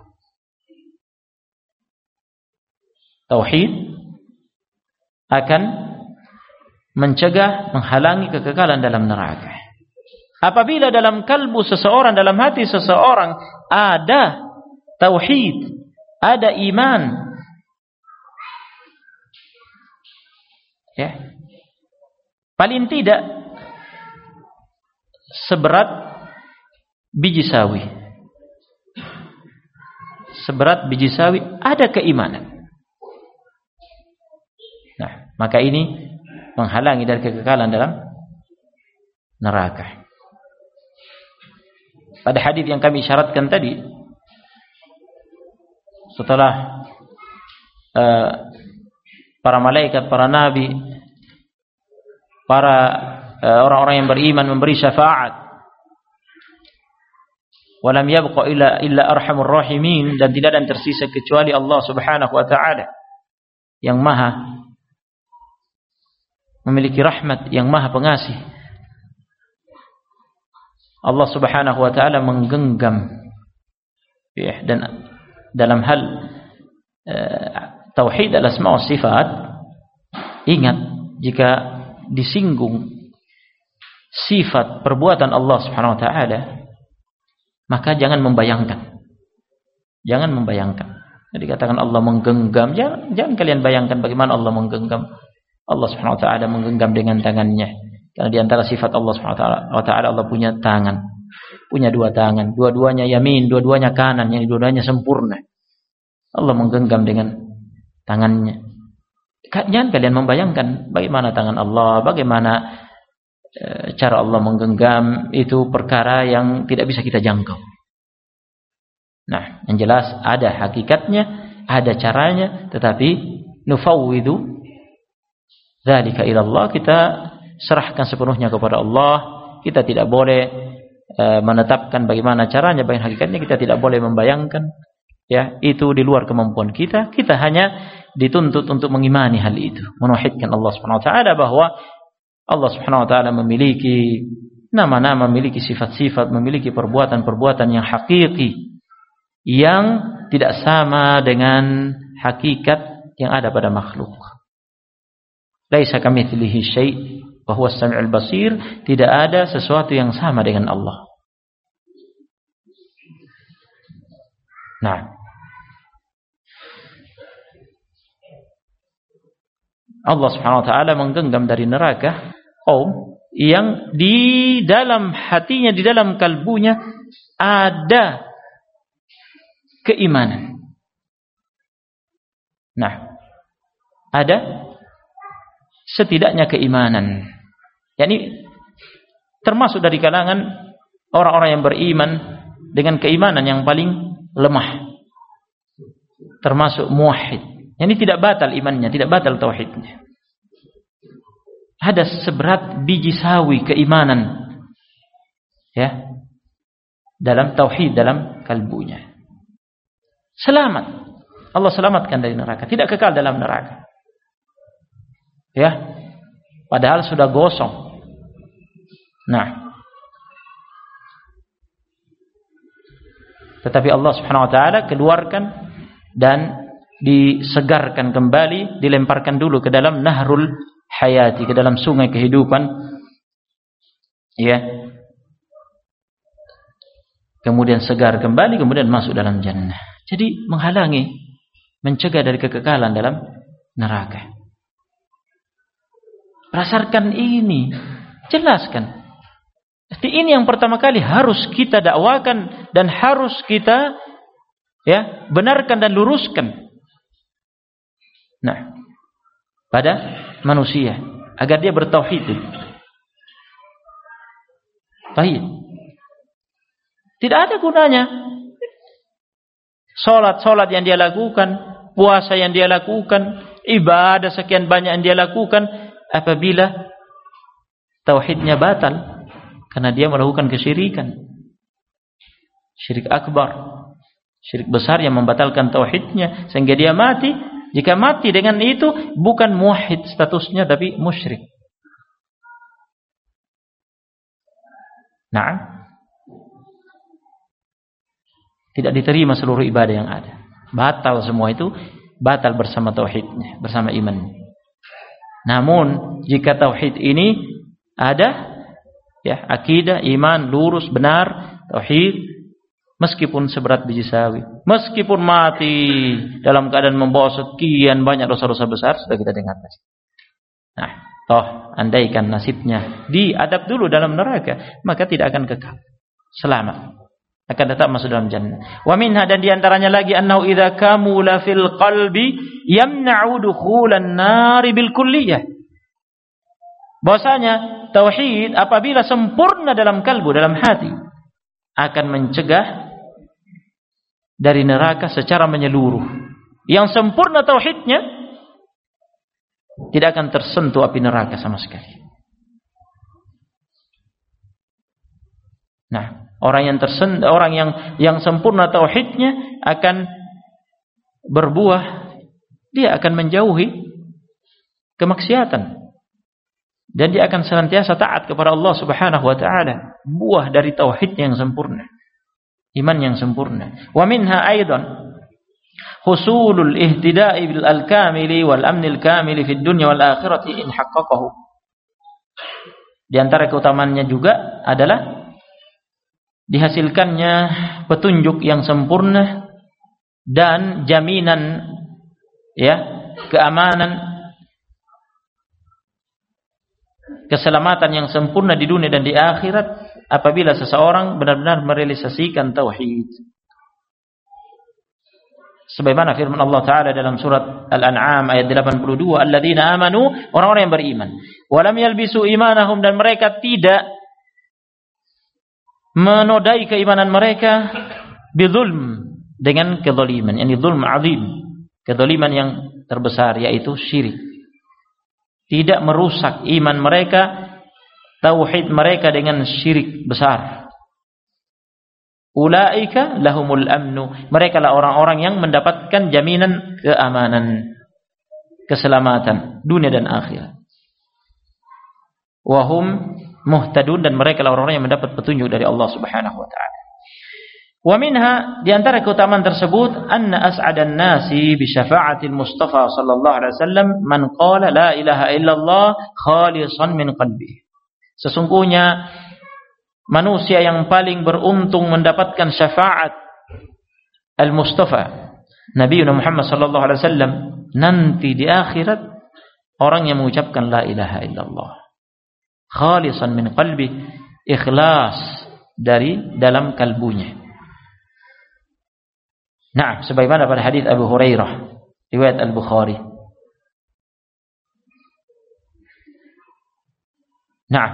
Tauhid akan mencegah, menghalangi kekekalan dalam neraka. Apabila dalam kalbu seseorang, dalam hati seseorang ada tauhid, ada iman, ya, paling tidak seberat biji sawi. Seberat biji sawi ada keimanan. Nah, maka ini menghalangi dari kekekalan dalam neraka. Pada hadis yang kami isyaratkan tadi, setelah para malaikat, para nabi, para orang-orang yang beriman memberi syafaat, walam yabqa illa arhamur rahimin, dan tidak ada yang tersisa kecuali Allah Subhanahu wa taala yang maha memiliki rahmat, yang maha pengasih. Allah Subhanahu wa taala menggenggam, ya, dan dalam hal tauhid al-asma wa sifat, ingat jika disinggung sifat perbuatan Allah Subhanahu wa taala, maka jangan membayangkan. Jangan membayangkan. Jadi katakan Allah menggenggam, jangan kalian bayangkan bagaimana Allah menggenggam. Allah Subhanahu wa taala menggenggam dengan tangannya. Karena di antara sifat Allah Subhanahu wa taala, Allah punya tangan, punya dua tangan, dua-duanya yamin, dua-duanya kanan, yang dua-duanya sempurna. Allah menggenggam dengan tangannya. Jangan kalian membayangkan bagaimana tangan Allah, bagaimana cara Allah menggenggam, itu perkara yang tidak bisa kita jangkau. Nah, yang jelas ada hakikatnya, ada caranya, tetapi nufawwidu dzalika ila Allah, kita serahkan sepenuhnya kepada Allah. Kita tidak boleh menetapkan bagaimana caranya, bagaimana hakikatnya. Kita tidak boleh membayangkan, ya, itu di luar kemampuan kita. Kita hanya dituntut untuk mengimani hal itu, menauhidkan Allah Subhanahu wa taala, bahwa Allah Subhanahu wa taala memiliki nama-nama, memiliki sifat-sifat, memiliki perbuatan-perbuatan yang hakiki, yang tidak sama dengan hakikat yang ada pada makhluk. Laisa kamitslihi syai' wa huwas sami'ul basir. Tidak ada sesuatu yang sama dengan Allah. Nah, Allah Subhanahu wa taala menggenggam dari neraka kaum yang di dalam hatinya, di dalam kalbunya ada keimanan. Nah, ada setidaknya keimanan. Yani termasuk dari kalangan orang-orang yang beriman dengan keimanan yang paling lemah, termasuk muwahhid. Ini tidak batal imannya, tidak batal tauhidnya. Ada seberat biji sawi keimanan, ya, dalam tauhid, dalam kalbunya. Selamat. Allah selamatkan dari neraka, tidak kekal dalam neraka. Ya. Padahal sudah gosong. Nah. Tetapi Allah Subhanahu wa taala keluarkan dan disegarkan kembali, dilemparkan dulu ke dalam nahrul hayati, ke dalam sungai kehidupan. Ya. Kemudian segar kembali, kemudian masuk dalam jannah. Jadi menghalangi, mencegah dari kekekalan dalam neraka. Berdasarkan ini, jelaskan. Jadi ini yang pertama kali harus kita dakwakan dan harus kita, ya, benarkan dan luruskan. Nah, pada manusia agar dia bertauhid. Baik. Tidak ada gunanya salat yang dia lakukan, puasa yang dia lakukan, ibadah sekian banyak yang dia lakukan, apabila tauhidnya batal karena dia melakukan kesyirikan, syirik akbar, syirik besar yang membatalkan tauhidnya sehingga dia mati. Jika mati dengan itu, bukan muwahhid statusnya tapi musyrik. Nah, tidak diterima seluruh ibadah yang ada. Batal semua itu, batal bersama tauhidnya, bersama iman. Namun jika tauhid ini ada, ya, akidah, iman lurus benar, tauhid, meskipun seberat biji sawi, meskipun mati dalam keadaan membawa sekian banyak dosa-dosa besar, sudah kita dengar. Nah, toh andaikan nasibnya diadab dulu dalam neraka, maka tidak akan kekal, selamat, akan tetap masuk dalam jannah. Wa minha, dan diantaranya lagi, annahu idza kamula fil qalbi yamna'u dukhulan nari bil kulliyah. Bahwasanya tauhid apabila sempurna dalam kalbu, dalam hati, akan mencegah dari neraka secara menyeluruh. Yang sempurna tauhidnya tidak akan tersentuh api neraka sama sekali. Nah, orang yang sempurna tauhidnya akan berbuah, dia akan menjauhi kemaksiatan dan dia akan senantiasa taat kepada Allah Subhanahu wa taala. Buah dari tauhid yang sempurna, iman yang sempurna. Wa minha aidan husulul ihtida'i bil al-kamili wal amnil kamili fid dunya wal akhirati in haqqaqahu. Di antara keutamaannya juga adalah dihasilkannya petunjuk yang sempurna dan jaminan, ya, keamanan, keselamatan yang sempurna di dunia dan di akhirat apabila seseorang benar-benar merealisasikan tauhid. Sebagaimana firman Allah Ta'ala dalam surat Al-An'am ayat 82, alladzina amanu, orang-orang yang beriman, walam yalbisu imanahum, dan mereka tidak menodai keimanan mereka bidzulm, dengan kezaliman, yakni zulm azim, kezaliman yang terbesar, yaitu syirik. Tidak merusak iman mereka, tauhid mereka dengan syirik besar. Ulaika lahumul amnu, mereka lah orang-orang yang mendapatkan jaminan keamanan, keselamatan dunia dan akhirat. Wahum muhtadun, dan mereka lah orang-orang yang mendapat petunjuk dari Allah Subhanahu wa taala. Wa minha, di antara keutamaan tersebut, anna as'adan nasi bi syafa'atil Mustafa sallallahu alaihi wasallam man qala la ilaha illallah khalisan min qalbi. Sesungguhnya manusia yang paling beruntung mendapatkan syafaat al-Mustafa Nabi Muhammad sallallahu alaihi wasallam nanti di akhirat, orang yang mengucapkan la ilaha illallah khalisan min qalbi, ikhlas dari dalam kalbunya. Nah, sebagaimana pada hadis Abu Hurairah riwayat Al-Bukhari. Nah,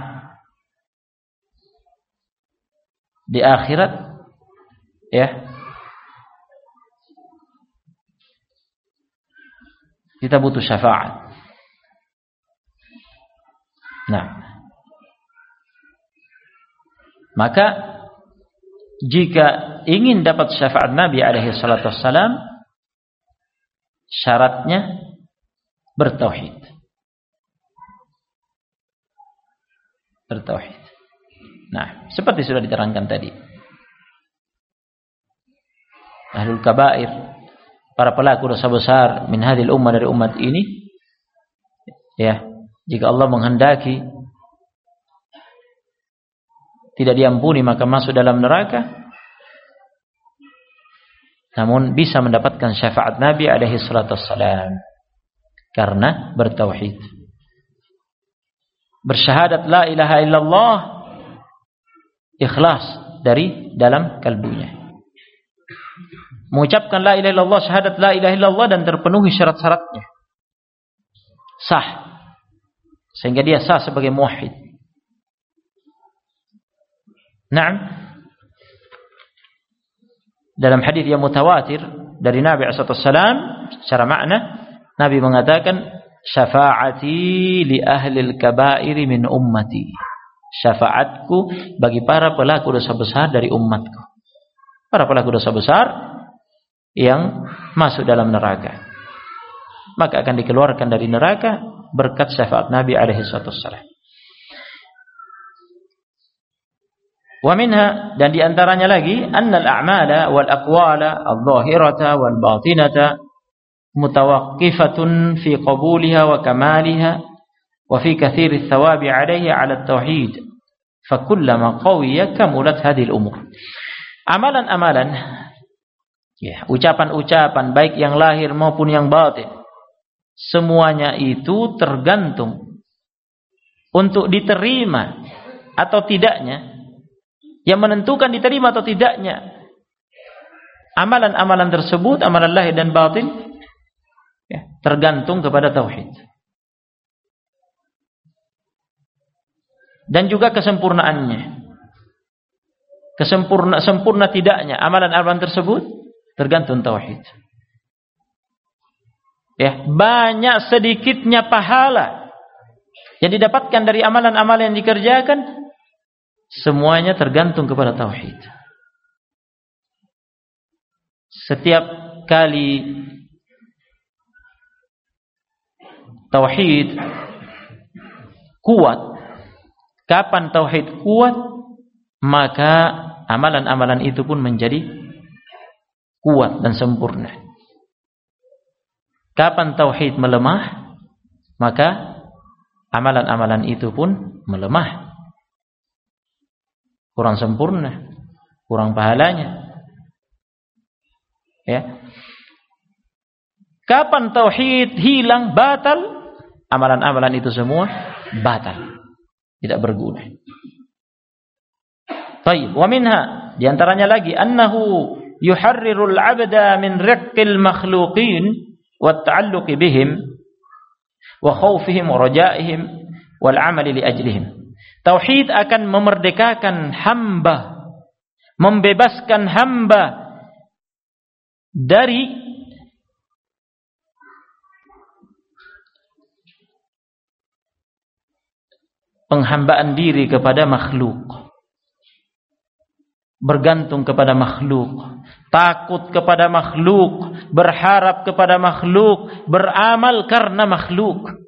di akhirat, ya, Kita butuh syafaat. Nah, maka jika ingin dapat syafaat Nabi alaihi salatu wassalam, syaratnya bertauhid. Bertauhid. Nah, seperti sudah diterangkan tadi. Ahlul kabair, para pelaku dosa besar min hadhil ummah, dari umat ini, ya, jika Allah menghendaki tidak diampuni maka masuk dalam neraka, namun bisa mendapatkan syafaat Nabi alaihi salatu wassalam karena bertauhid. Bersyahadat la ilaha illallah, ikhlas dari dalam kalbunya. Mengucapkan la ilaha illallah, syahadat la ilaha illallah, dan terpenuhi syarat-syaratnya, sah, sehingga dia sah sebagai muwahhid. Naam, dalam hadis yang mutawatir dari Nabi SAW, secara makna Nabi mengatakan, syafaati li ahlil kabairi min ummati, syafaatku bagi para pelaku dosa besar dari umatku. Para pelaku dosa besar yang masuk dalam neraka, maka akan dikeluarkan dari neraka berkat syafaat Nabi alaihi wasallam. Wa minha, dan diantaranya lagi, annal a'mala wal aqwala adh-dhahirata wal batinata mutawaqqifatun fi qabuliha wa kamaliha wa fi katsiri thawabi 'alayhi 'ala at-tauhid, fa kullama qawiya kamulat hadhihi al-umur. Amalan-amalan, ya, ucapan-ucapan baik yang lahir maupun yang batin, semuanya itu tergantung untuk diterima atau tidaknya. Yang menentukan diterima atau tidaknya amalan-amalan tersebut, amalan lahir dan batin, ya, tergantung kepada tauhid. Dan juga kesempurnaannya. Sempurna tidaknya amalan-amalan tersebut tergantung tauhid. Ya, banyak sedikitnya pahala yang didapatkan dari amalan-amalan yang dikerjakan, semuanya tergantung kepada tauhid. Setiap kali tauhid kuat, kapan tauhid kuat, maka amalan-amalan itu pun menjadi kuat dan sempurna. Kapan tauhid melemah, maka amalan-amalan itu pun melemah, kurang sempurna, kurang pahalanya. Ya. Kapan tauhid hilang, batal, amalan-amalan itu semua batal, tidak berguna. Baik, wa minha, di antaranya lagi, annahu yuharrirul 'abda min riqqil makhluqin wa ta'alluqi bihim wa khaufihim wa rajaihim wal 'amali li ajlihim. Tauhid akan memerdekakan hamba, membebaskan hamba dari penghambaan diri kepada makhluk, bergantung kepada makhluk, takut kepada makhluk, berharap kepada makhluk, beramal karena makhluk.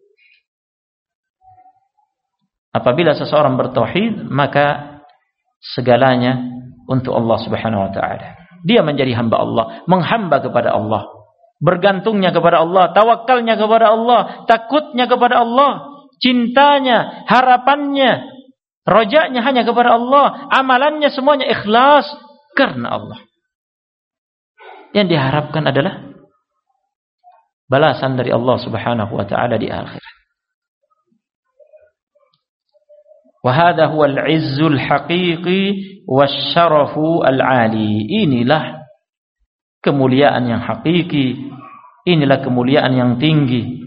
Apabila seseorang bertauhid, maka segalanya untuk Allah Subhanahu wa taala. Dia menjadi hamba Allah, menghamba kepada Allah, bergantungnya kepada Allah, tawakalnya kepada Allah, takutnya kepada Allah, cintanya, harapannya, rojaknya hanya kepada Allah, amalannya semuanya ikhlas karena Allah. Yang diharapkan adalah balasan dari Allah Subhanahu wa taala di akhirat. Wahada huwal izzul haqiqi wasyarafu al-ali. Inilah kemuliaan yang hakiki, inilah kemuliaan yang tinggi.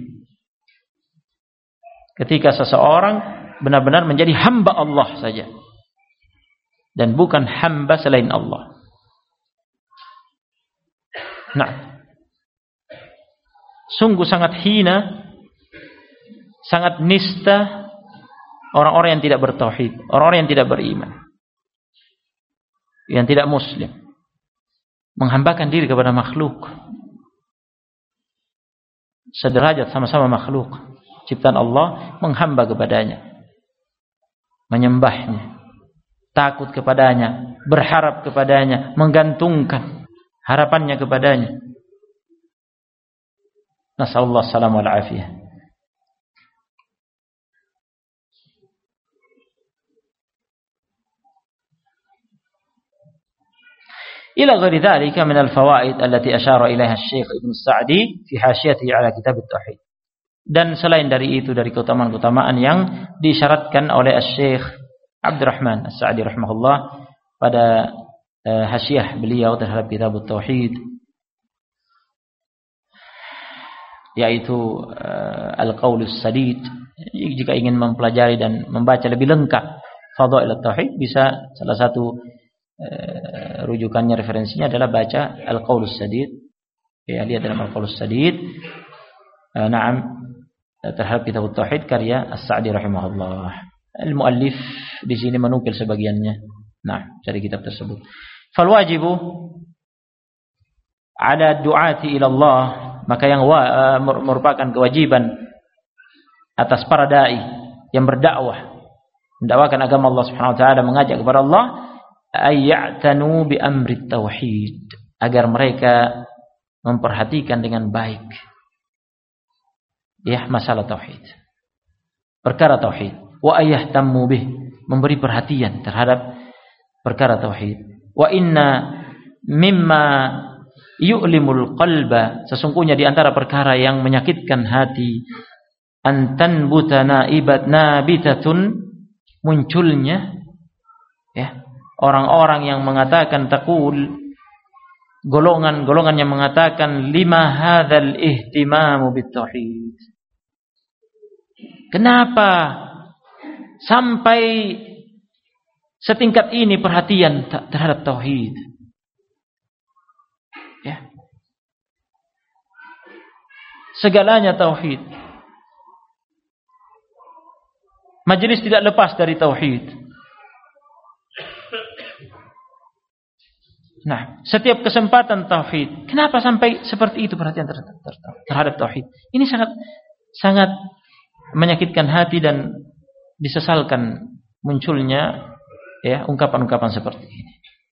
Ketika seseorang benar-benar menjadi hamba Allah saja dan bukan hamba selain Allah. Nah, sungguh sangat hina, sangat nista orang-orang yang tidak bertauhid, orang-orang yang tidak beriman, yang tidak muslim, menghambakan diri kepada makhluk. Sederajat, sama-sama makhluk ciptaan Allah, menghamba kepadanya, menyembahnya, takut kepadanya, berharap kepadanya, menggantungkan harapannya kepadanya. Nasallallahu salam wal afiyah. Ila ghairi dzalika min al-fawaid allati asyara ilaiha Syekh Ibnu Sa'di fi hasyiyatihi ala kitab at-tauhid. Dan selain dari itu, dari keutamaan-keutamaan yang disyaratkan oleh Syekh Abdurrahman As-Sa'di rahimahullah pada hasyiyah beliau terhadap kitab at-tauhid, yaitu al-qaulus sadid. Jika ingin mempelajari dan membaca lebih lengkap fadhail at-tauhid, bisa salah satu rujukannya, referensinya adalah baca Al-Qaulus Sadid. Ya, lihat dalam Al-Qaulus Sadid. Terhadap kitab Tauhid karya As-Sa'di rahimahullah. Al-muallif di sini menukil sebagiannya. Dari kitab tersebut. Fal wajibu ala du'ati ila Allah, maka yang merupakan kewajiban atas para dai yang berdakwah, mendakwakan agama Allah Subhanahu wa taala, mengajak kepada Allah, ayya'tanu bi amri tauhid, agar mereka memperhatikan dengan baik masalah tauhid, perkara tauhid, wa ayyahtammu bih, memberi perhatian terhadap perkara tauhid. Wa inna mimma yu'limul qalba, sesungguhnya di antara perkara yang menyakitkan hati, antan butana ibat nabitatun, munculnya orang-orang yang mengatakan taqul, golongan-golongan yang mengatakan lima hadzal ihtimamu bitauhid, kenapa sampai setingkat ini perhatian terhadap tauhid? Segalanya tauhid, majelis tidak lepas dari tauhid. Setiap kesempatan tauhid. Kenapa sampai seperti itu perhatian terhadap tauhid? Ini sangat menyakitkan hati dan disesalkan munculnya ungkapan-ungkapan seperti ini.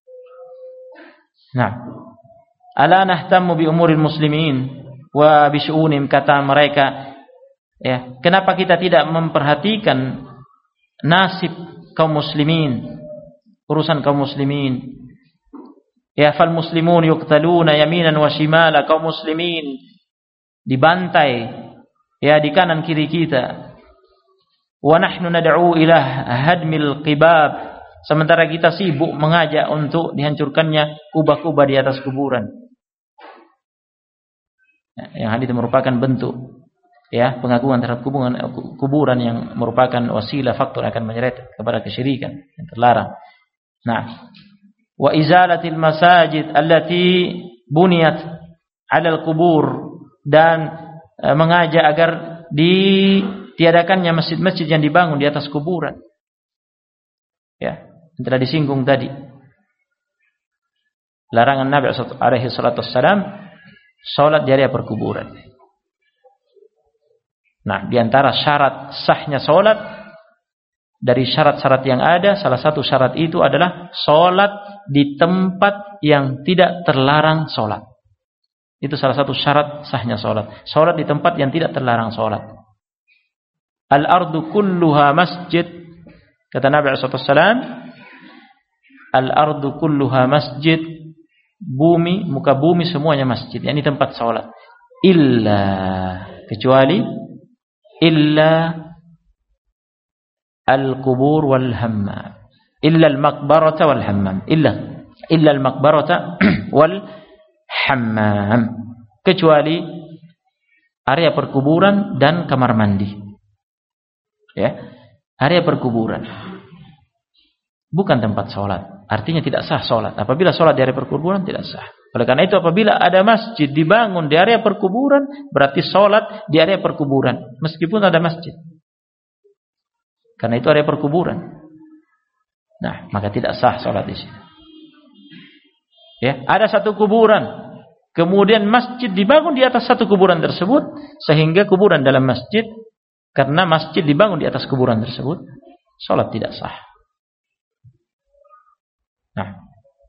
Ala nahtammu bi umuril muslimin wa bi syu'unim, kata mereka, kenapa kita tidak memperhatikan nasib kaum muslimin, urusan kaum muslimin? Fal muslimun yuqtaluna yaminan wa shimala, kaum muslimin dibantai di kanan kiri kita. Wa nahnu nad'u ila hadmil qibab, sementara kita sibuk mengajak untuk dihancurkannya kubah-kubah di atas kuburan. Yang hal itu merupakan bentuk pengagungan terhadap kuburan yang merupakan wasilah, faktor akan menyeret kepada kesyirikan yang terlarang. Wa izalatil masajid allati buniyat 'alal qubur, dan mengajak agar ditiadakannya masjid-masjid yang dibangun di atas kuburan. Yang telah disinggung tadi. Larangan Nabi alaihi salatu wassalam salat di area perkuburan. Di antara syarat sahnya salat, dari syarat-syarat yang ada, salah satu syarat itu adalah salat di tempat yang tidak terlarang salat. Itu salah satu syarat sahnya salat. Salat di tempat yang tidak terlarang salat. Al-ardu kulluha masjid, kata Nabi sallallahu alaihi wasallam, al-ardu kulluha masjid, bumi, muka bumi semuanya masjid, yakni tempat salat. Kecuali al-qubur wal hammam, illa al-maqbarata wal hammam, illa al-maqbarata wal hammam, kecuali area perkuburan dan kamar mandi. Area perkuburan bukan tempat salat, artinya tidak sah salat. Apabila salat di area perkuburan tidak sah. Oleh karena itu apabila ada masjid dibangun di area perkuburan, berarti sholat di area perkuburan, meskipun ada masjid. Karena itu area perkuburan. Nah, maka tidak sah sholat di sini. Ya, ada satu kuburan, kemudian masjid dibangun di atas satu kuburan tersebut, sehingga kuburan dalam masjid, karena masjid dibangun di atas kuburan tersebut, sholat tidak sah. Nah,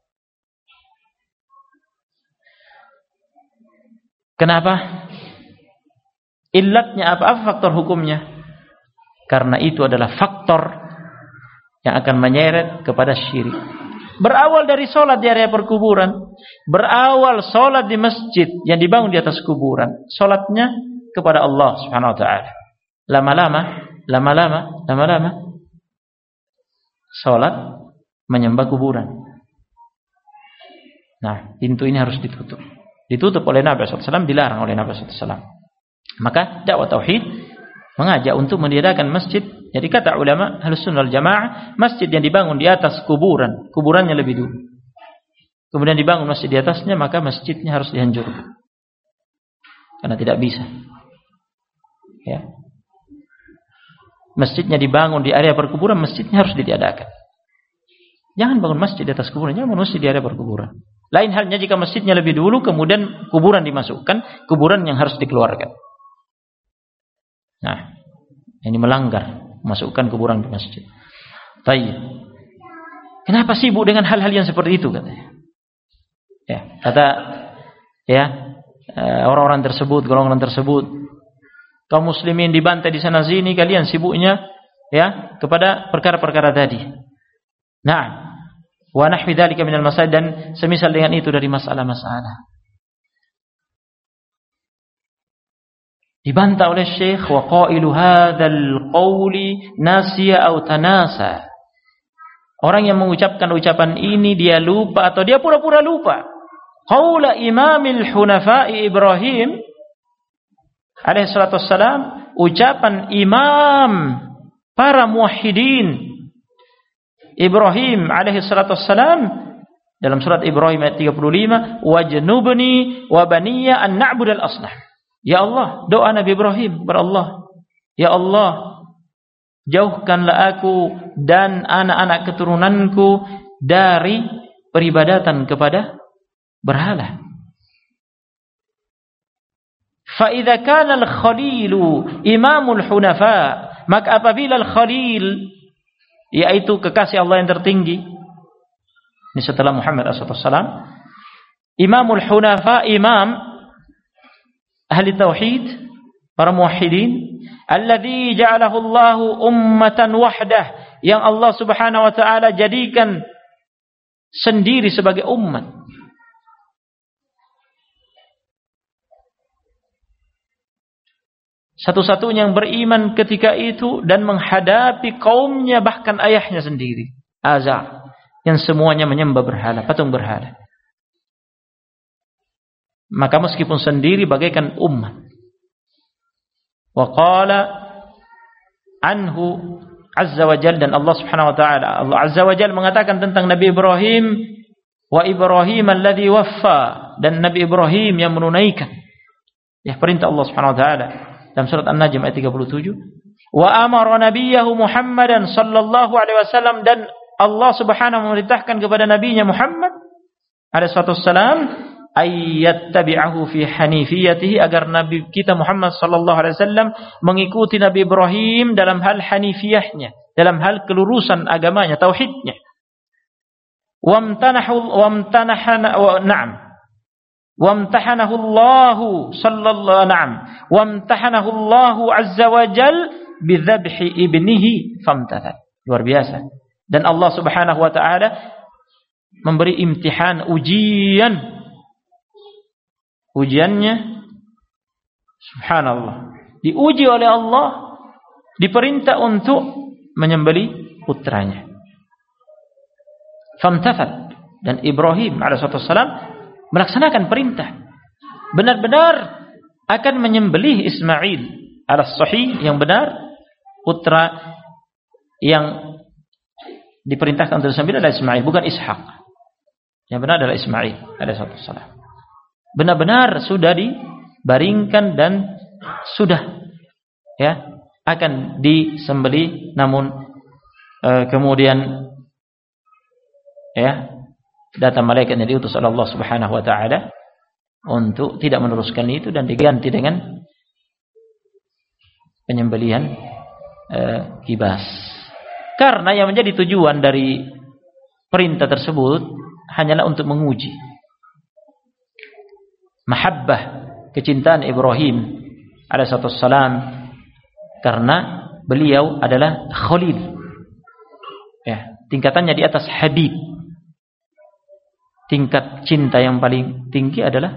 kenapa? Illatnya apa faktor hukumnya? Karena itu adalah faktor yang akan menyeret kepada syirik. Berawal dari sholat di area perkuburan, berawal sholat di masjid yang dibangun di atas kuburan, sholatnya kepada Allah Subhanahu Wa Taala. Lama-lama, sholat menyembah kuburan. Nah, pintu ini harus ditutup. Ditutup oleh Nabi SAW, dilarang oleh Nabi SAW. Maka dakwah tauhid mengajak untuk meniadakan masjid. Jadi kata ulama Ahlussunnah wal Jamaah, masjid yang dibangun di atas kuburan, kuburannya lebih dulu, kemudian dibangun masjid di atasnya, maka masjidnya harus dihancurkan. Karena tidak bisa. Ya. Masjidnya dibangun di area perkuburan, masjidnya harus ditiadakan. Jangan bangun masjid di atas kuburan, jangan bangun masjid di area perkuburan. Lain halnya jika masjidnya lebih dulu, kemudian kuburan dimasukkan, kuburan yang harus dikeluarkan. Nah, ini melanggar, masukkan kuburan di masjid. Baik. Kenapa sibuk dengan hal-hal yang seperti itu, katanya? Ya, kata orang-orang tersebut, golongan tersebut, kaum muslimin dibantai di sana sini, kalian sibuknya ya kepada perkara-perkara tadi. Nah, wa nahwi dzalika minal masail, dan semisal dengan itu dari masalah-masalah. Dibantah oleh Syekh, wa qailu hadzal qauli nasiya aw tanasa. Orang yang mengucapkan ucapan ini dia lupa atau dia pura-pura lupa. Qaula Imamil Hunafa'i Ibrahim alaihi salatu wassalam, ucapan imam para muwahhidin Ibrahim alaihi salatu wassalam dalam surat Ibrahim ayat 35, wajnubni wa baniya an na'budal asnam. Ya Allah, doa Nabi Ibrahim kepada Allah, ya Allah, jauhkanlah aku dan anak-anak keturunanku dari peribadatan kepada berhala. Fa idza kana al-khalilu imamul hunafa, maka apabila al-khalil, yaitu kekasih Allah yang tertinggi, ini setelah Muhammad SAW, imamul hunafa, imam ahli tauhid, para muwahhidin, alladzi ja'alahu Allahu ummatan wahdah, yang Allah Subhanahu wa taala jadikan sendiri sebagai umat. Satu-satunya yang beriman ketika itu dan menghadapi kaumnya, bahkan ayahnya sendiri, Azar, yang semuanya menyembah berhala, patung berhala. Maka meskipun sendiri bagaikan umat. Wa qala anhu azza wa jalla, dan Allah Subhanahu wa taala, Allah azza wa jalla mengatakan tentang Nabi Ibrahim, wa Ibrahim alladhi waffa, dan Nabi Ibrahim yang menunaikan ya perintah Allah Subhanahu wa taala dalam surat An-Najm ayat 37. Wa amara nabiyahu Muhammadan sallallahu alaihi wasallam, dan Allah Subhanahu memerintahkan kepada nabinya Muhammad alaihi wasallam ayyattabi'ahu fi hanifiyatihi, agar nabi kita Muhammad sallallahu alaihi wasallam mengikuti Nabi Ibrahim dalam hal hanifiyahnya, dalam hal kelurusan agamanya, tauhidnya. Wamtanahu Allah azza wa jal bidzabhi ibnihi famtathal. Luar biasa. Dan Allah Subhanahu wa taala memberi imtihan, ujiannya, subhanallah, diuji oleh Allah, diperintah untuk menyembelih putranya. Famtathal, dan Ibrahim alaihissalam melaksanakan perintah, benar-benar akan menyembelih Ismail al-sahih, yang benar, putra yang diperintahkan untuk disembelih adalah Ismail, bukan Ishak. Yang benar adalah Ismail alaihissalam. Benar-benar sudah dibaringkan dan sudah akan disembelih, namun kemudian datang malaikat yang diutus oleh Allah Subhanahu wa taala untuk tidak meneruskan itu dan diganti dengan penyembelihan kibas. Karena yang menjadi tujuan dari perintah tersebut hanyalah untuk menguji mahabbah, kecintaan Ibrahim alaihissalam, karena beliau adalah Khalil. Tingkatannya di atas Habib. Tingkat cinta yang paling tinggi adalah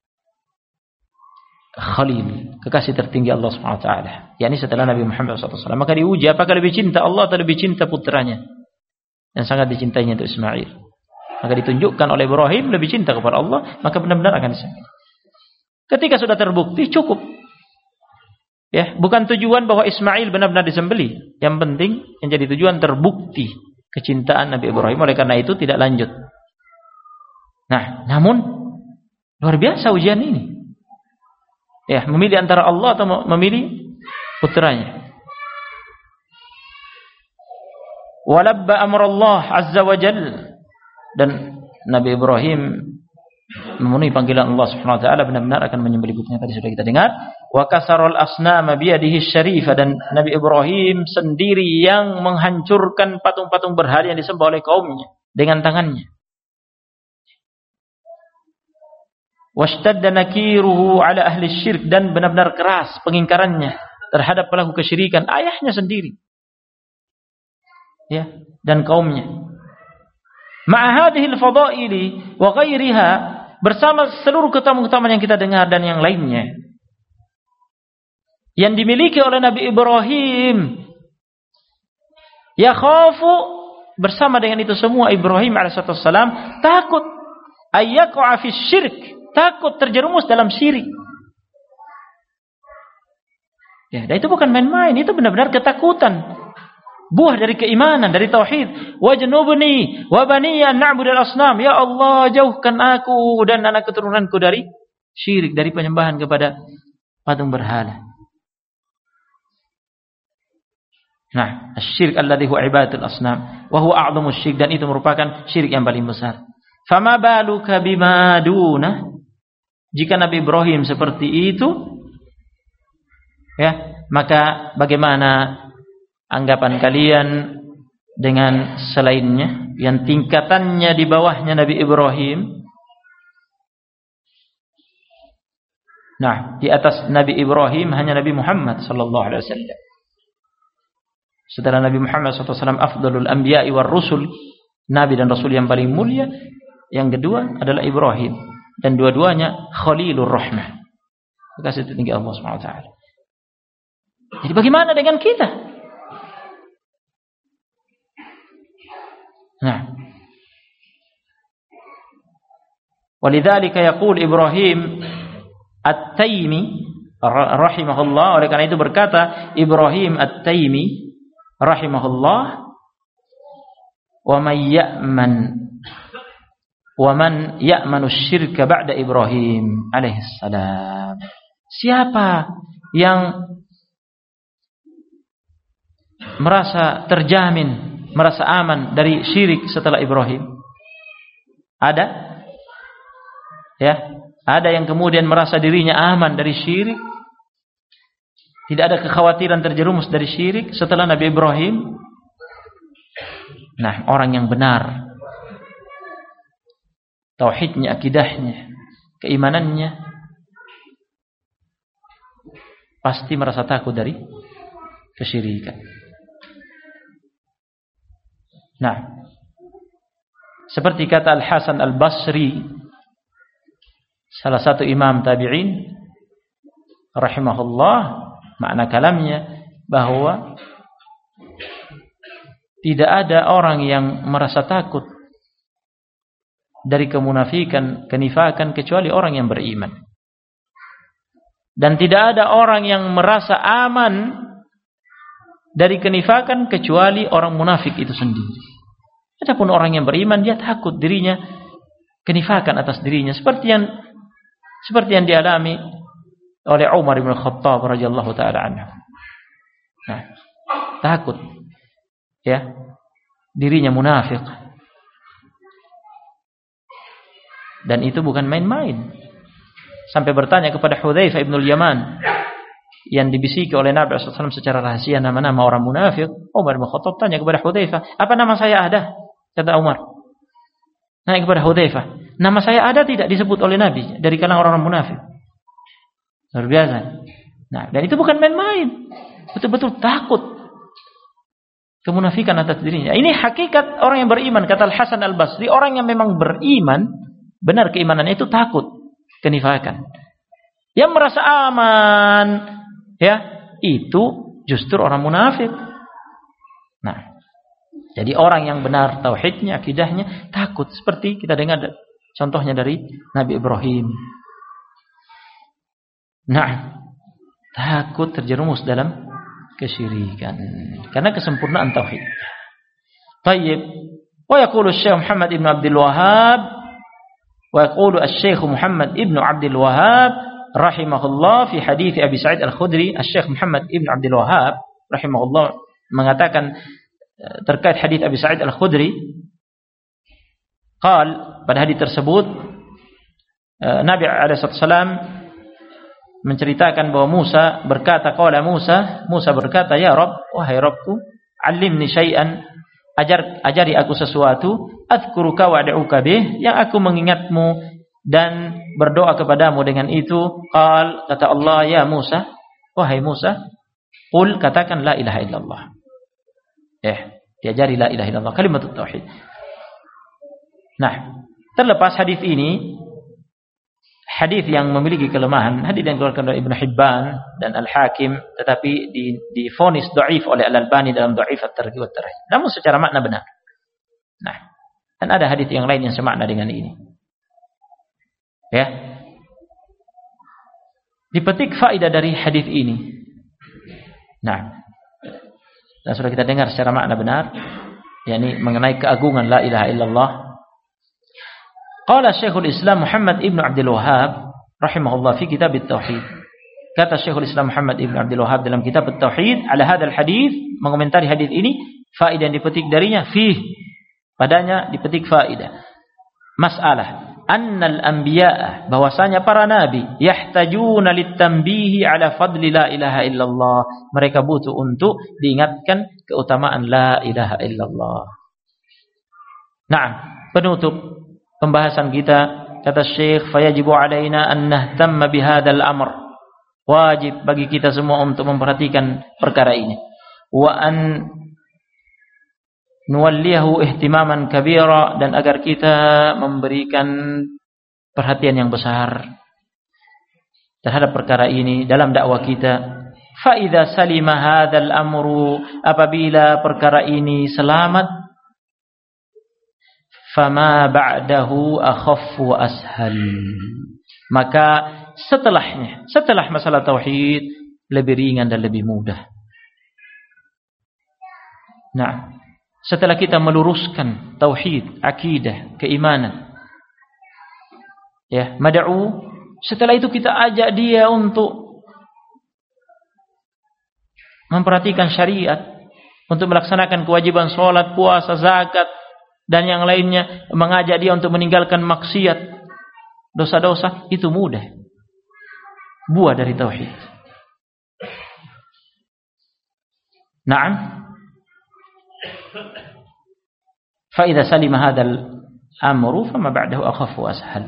Khalil, kekasih tertinggi Allah Subhanahu wa taala, yakni setelah Nabi Muhammad SAW. Maka diuji apakah lebih cinta Allah atau lebih cinta putranya yang sangat dicintainya itu Ismail. Maka ditunjukkan oleh Ibrahim lebih cinta kepada Allah, maka benar-benar akan disembelih. Ketika sudah terbukti cukup. Bukan tujuan bahwa Ismail benar-benar disembelih. Yang penting yang jadi tujuan terbukti kecintaan Nabi Ibrahim. Oleh karena itu tidak lanjut. Nah, namun luar biasa ujian ini. Memilih antara Allah atau memilih putranya. Walabba amrullah azza wa jalla, dan Nabi Ibrahim memenuhi panggilan Allah Subhanahu wa taala, benar-benar akan menyembelih putranya. Tadi sudah kita dengar. Wa kasarul asnama biyadihi syarifah, dan Nabi Ibrahim sendiri yang menghancurkan patung-patung berhala yang disembah oleh kaumnya dengan tangannya. Washtadda nakiruhu ala ahli syirk, dan benar-benar keras pengingkarannya terhadap pelaku kesyirikan, ayahnya sendiri dan kaumnya. Ma'a hadhil fadaili wa ghairiha, bersama seluruh keutamaan yang kita dengar dan yang lainnya yang dimiliki oleh Nabi Ibrahim, yakhafu, bersama dengan itu semua Ibrahim alaihissalam takut ayyaqa fi syirk, takut terjerumus dalam syirik. Dan itu bukan main-main, itu benar-benar ketakutan. Buah dari keimanan, dari tauhid. Wajnubni wa baniya na'budal asnam. Ya Allah, jauhkan aku dan anak keturunanku dari syirik, dari penyembahan kepada patung berhala. Nah, asy-syirk alladzi huwa ibadatul asnam wa huwa a'dhamu syirk, dan itu merupakan syirik yang paling besar. Fama baluka bima duna, jika Nabi Ibrahim seperti itu, maka bagaimana anggapan kalian dengan selainnya yang tingkatannya di bawahnya Nabi Ibrahim? Nah, di atas Nabi Ibrahim hanya Nabi Muhammad sallallahu alaihi wasallam. Setelah Nabi Muhammad sallallahu alaihi wasallam afdalul anbiya'i war rusul, nabi dan rasul yang paling mulia. Yang kedua adalah Ibrahim, dan dua-duanya Khalilur Rahmah, kekasih tertinggi Allah Subhanahu wa taala. Jadi bagaimana dengan kita? Nah, walidzalika yaqul Ibrahim At-Taimi rahimahullah, oleh karena itu berkata Ibrahim At-Taimi rahimahullah, wa man ya'manu syirka ba'da Ibrahim alaihissalam. Siapa yang merasa terjamin, merasa aman dari syirik setelah Ibrahim? Ada? Ada yang kemudian merasa dirinya aman dari syirik? Tidak ada kekhawatiran terjerumus dari syirik setelah Nabi Ibrahim? Nah, orang yang benar tauhidnya, akidahnya, keimanannya, pasti merasa takut dari kesyirikan. Nah, seperti kata Al-Hasan Al-Basri, salah satu imam tabi'in rahimahullah, makna kalamnya bahwa tidak ada orang yang merasa takut dari kemunafikan, kenifakan, kecuali orang yang beriman. Dan tidak ada orang yang merasa aman dari kenifakan kecuali orang munafik itu sendiri. Adapun orang yang beriman, dia takut dirinya kenifakan atas dirinya seperti yang dialami oleh Umar bin Khattab radhiyallahu taala anhu. Nah, takut ya dirinya munafik. Dan itu bukan main-main. Sampai bertanya kepada Hudzaifah bin Yaman yang dibisiki oleh Nabi SAW secara rahasia nama-nama orang munafik. Umar bin Khattab tanya kepada Hudzaifah, apa nama saya ada? Kata Umar. Nanya kepada Hudzaifah, nama saya ada tidak disebut oleh Nabi dari kalangan orang munafik? Luar biasa. Nah, dan itu bukan main-main. Betul-betul takut kemunafikan atas dirinya. Ini hakikat orang yang beriman, kata Al-Hasan Al-Basri. Orang yang memang beriman, benar keimanannya itu takut kenifakan. Yang merasa aman, ya, itu justru orang munafik. Nah, jadi orang yang benar tauhidnya, akidahnya, takut. Seperti kita dengar contohnya dari Nabi Ibrahim. Nah, takut terjerumus dalam kesyirikan karena kesempurnaan tauhid. Tayyib. Wa yaqulu Syekh Muhammad ibn Abdul Wahhab wa yaqulu Syekh Muhammad ibn Abdul Wahhab rahimahullah fi hadits Abi Sa'id Al-Khudri. Syekh Muhammad ibn Abdul Wahhab rahimahullah mengatakan terkait hadits Abi Sa'id Al-Khudri, pada hadits tersebut Nabi alaihi wasallam menceritakan bahwa Musa berkata, qala Musa berkata, ya Rabb, wahai Rabbku, alimni syai'an, ajari aku sesuatu, adzkuruka wa ad'uka bih, yang aku mengingatmu dan berdoa kepadamu dengan itu. Kata Allah, ya Musa, wahai Musa, qul, katakan la ilaha illallah. Diajari la ilaha illallah, kalimat tauhid. Nah, terlepas hadis ini, hadis yang memiliki kelemahan, hadis yang dikeluarkan oleh Ibnu Hibban dan Al-Hakim, tetapi divonis dhaif oleh Al-Albani dalam Dhaif At-Targhib wa At-Tarhib. Namun secara makna benar. Nah, dan ada hadis yang lain yang semakna dengan ini. Ya. Dipetik faedah dari hadis ini. Nah, dan sudah kita dengar secara makna benar, yakni mengenai keagungan la ilaha illallah. Qala Syekhul Islam Muhammad ibn Abdul Wahhab rahimahullah fi kitab at-tauhid. Kata Syekhul Islam Muhammad ibn Abdul Wahhab dalam kitab at-tauhid, ala hadzal hadis, mengomentari hadis ini, faedah yang dipetik darinya, padanya dipetik faedah. Masalah annal anbiya, bahwasanya para nabi, yahtajuna litanbihi ala fadli la ilaha illallah. Mereka butuh untuk diingatkan keutamaan la ilaha illallah. Nah, penutup pembahasan kita, kata Syekh, fayajibu alaina an nahtamma bihadzal amr. Wajib bagi kita semua untuk memperhatikan perkara ini. Wa an nuwallihu ihtimaman kabira, dan agar kita memberikan perhatian yang besar terhadap perkara ini dalam dakwah kita. Fa idza salima hadzal amru, apabila perkara ini selamat, fama ba'dahu akhaffu wa ashal, maka setelah masalah tauhid lebih ringan dan lebih mudah. Nah, setelah kita meluruskan tauhid, akidah, keimanan, ya, mad'u, setelah itu kita ajak dia untuk memperhatikan syariat, untuk melaksanakan kewajiban sholat, puasa, zakat, dan yang lainnya, mengajak dia untuk meninggalkan maksiat, dosa-dosa, itu mudah. Buah dari tauhid. Naam. Fa idza salima hadzal amru fama ba'dahu akhaffu wa ashal.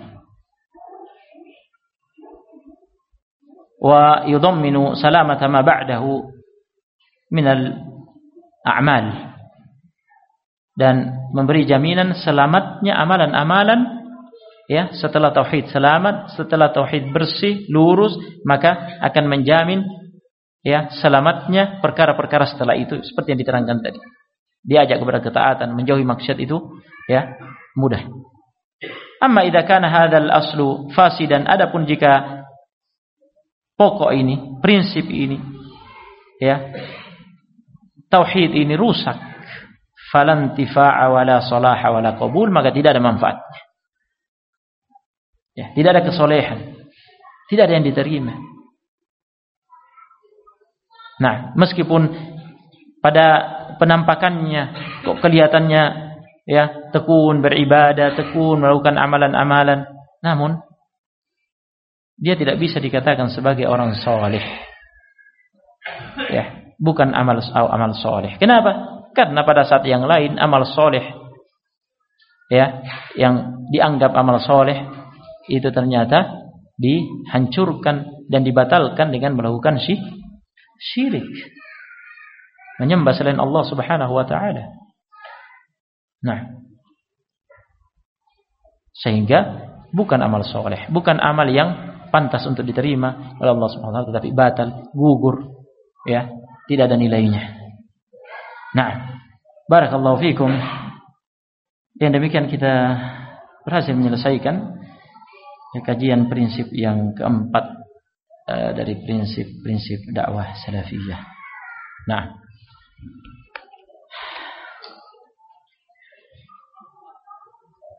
Wa yudamminu salamata ma ba'dahu min al-a'mal, dan memberi jaminan selamatnya amalan-amalan, ya, setelah tauhid selamat, setelah tauhid bersih, lurus, maka akan menjamin, ya, selamatnya perkara-perkara setelah itu, seperti yang diterangkan tadi. Diajak kepada ketaatan, menjauhi maksiat itu, ya, mudah. Amma idza kana hadzal aslu fasidan, adapun jika pokok ini, prinsip ini, ya, tauhid ini rusak, falan tifa'a wala salaha wala qabul, maka tidak ada manfaat. Ya, tidak ada kesolehan, tidak ada yang diterima. Nah, meskipun pada penampakannya kok kelihatannya ya tekun beribadah, tekun melakukan amalan-amalan, namun dia tidak bisa dikatakan sebagai orang saleh. Ya, bukan amal saleh. Kenapa? Karena pada saat yang lain amal saleh ya, yang dianggap amal saleh itu ternyata dihancurkan dan dibatalkan dengan melakukan syirik. Menyembah selain Allah Subhanahu wa taala. Nah, sehingga bukan amal soleh, bukan amal yang pantas untuk diterima oleh Allah Subhanahu wa taala, tetapi batal, gugur, ya, tidak ada nilainya. Nah, barakallahu fikum. Yang demikian kita berhasil menyelesaikan kajian prinsip yang keempat dari prinsip-prinsip dakwah salafiyah. Nah,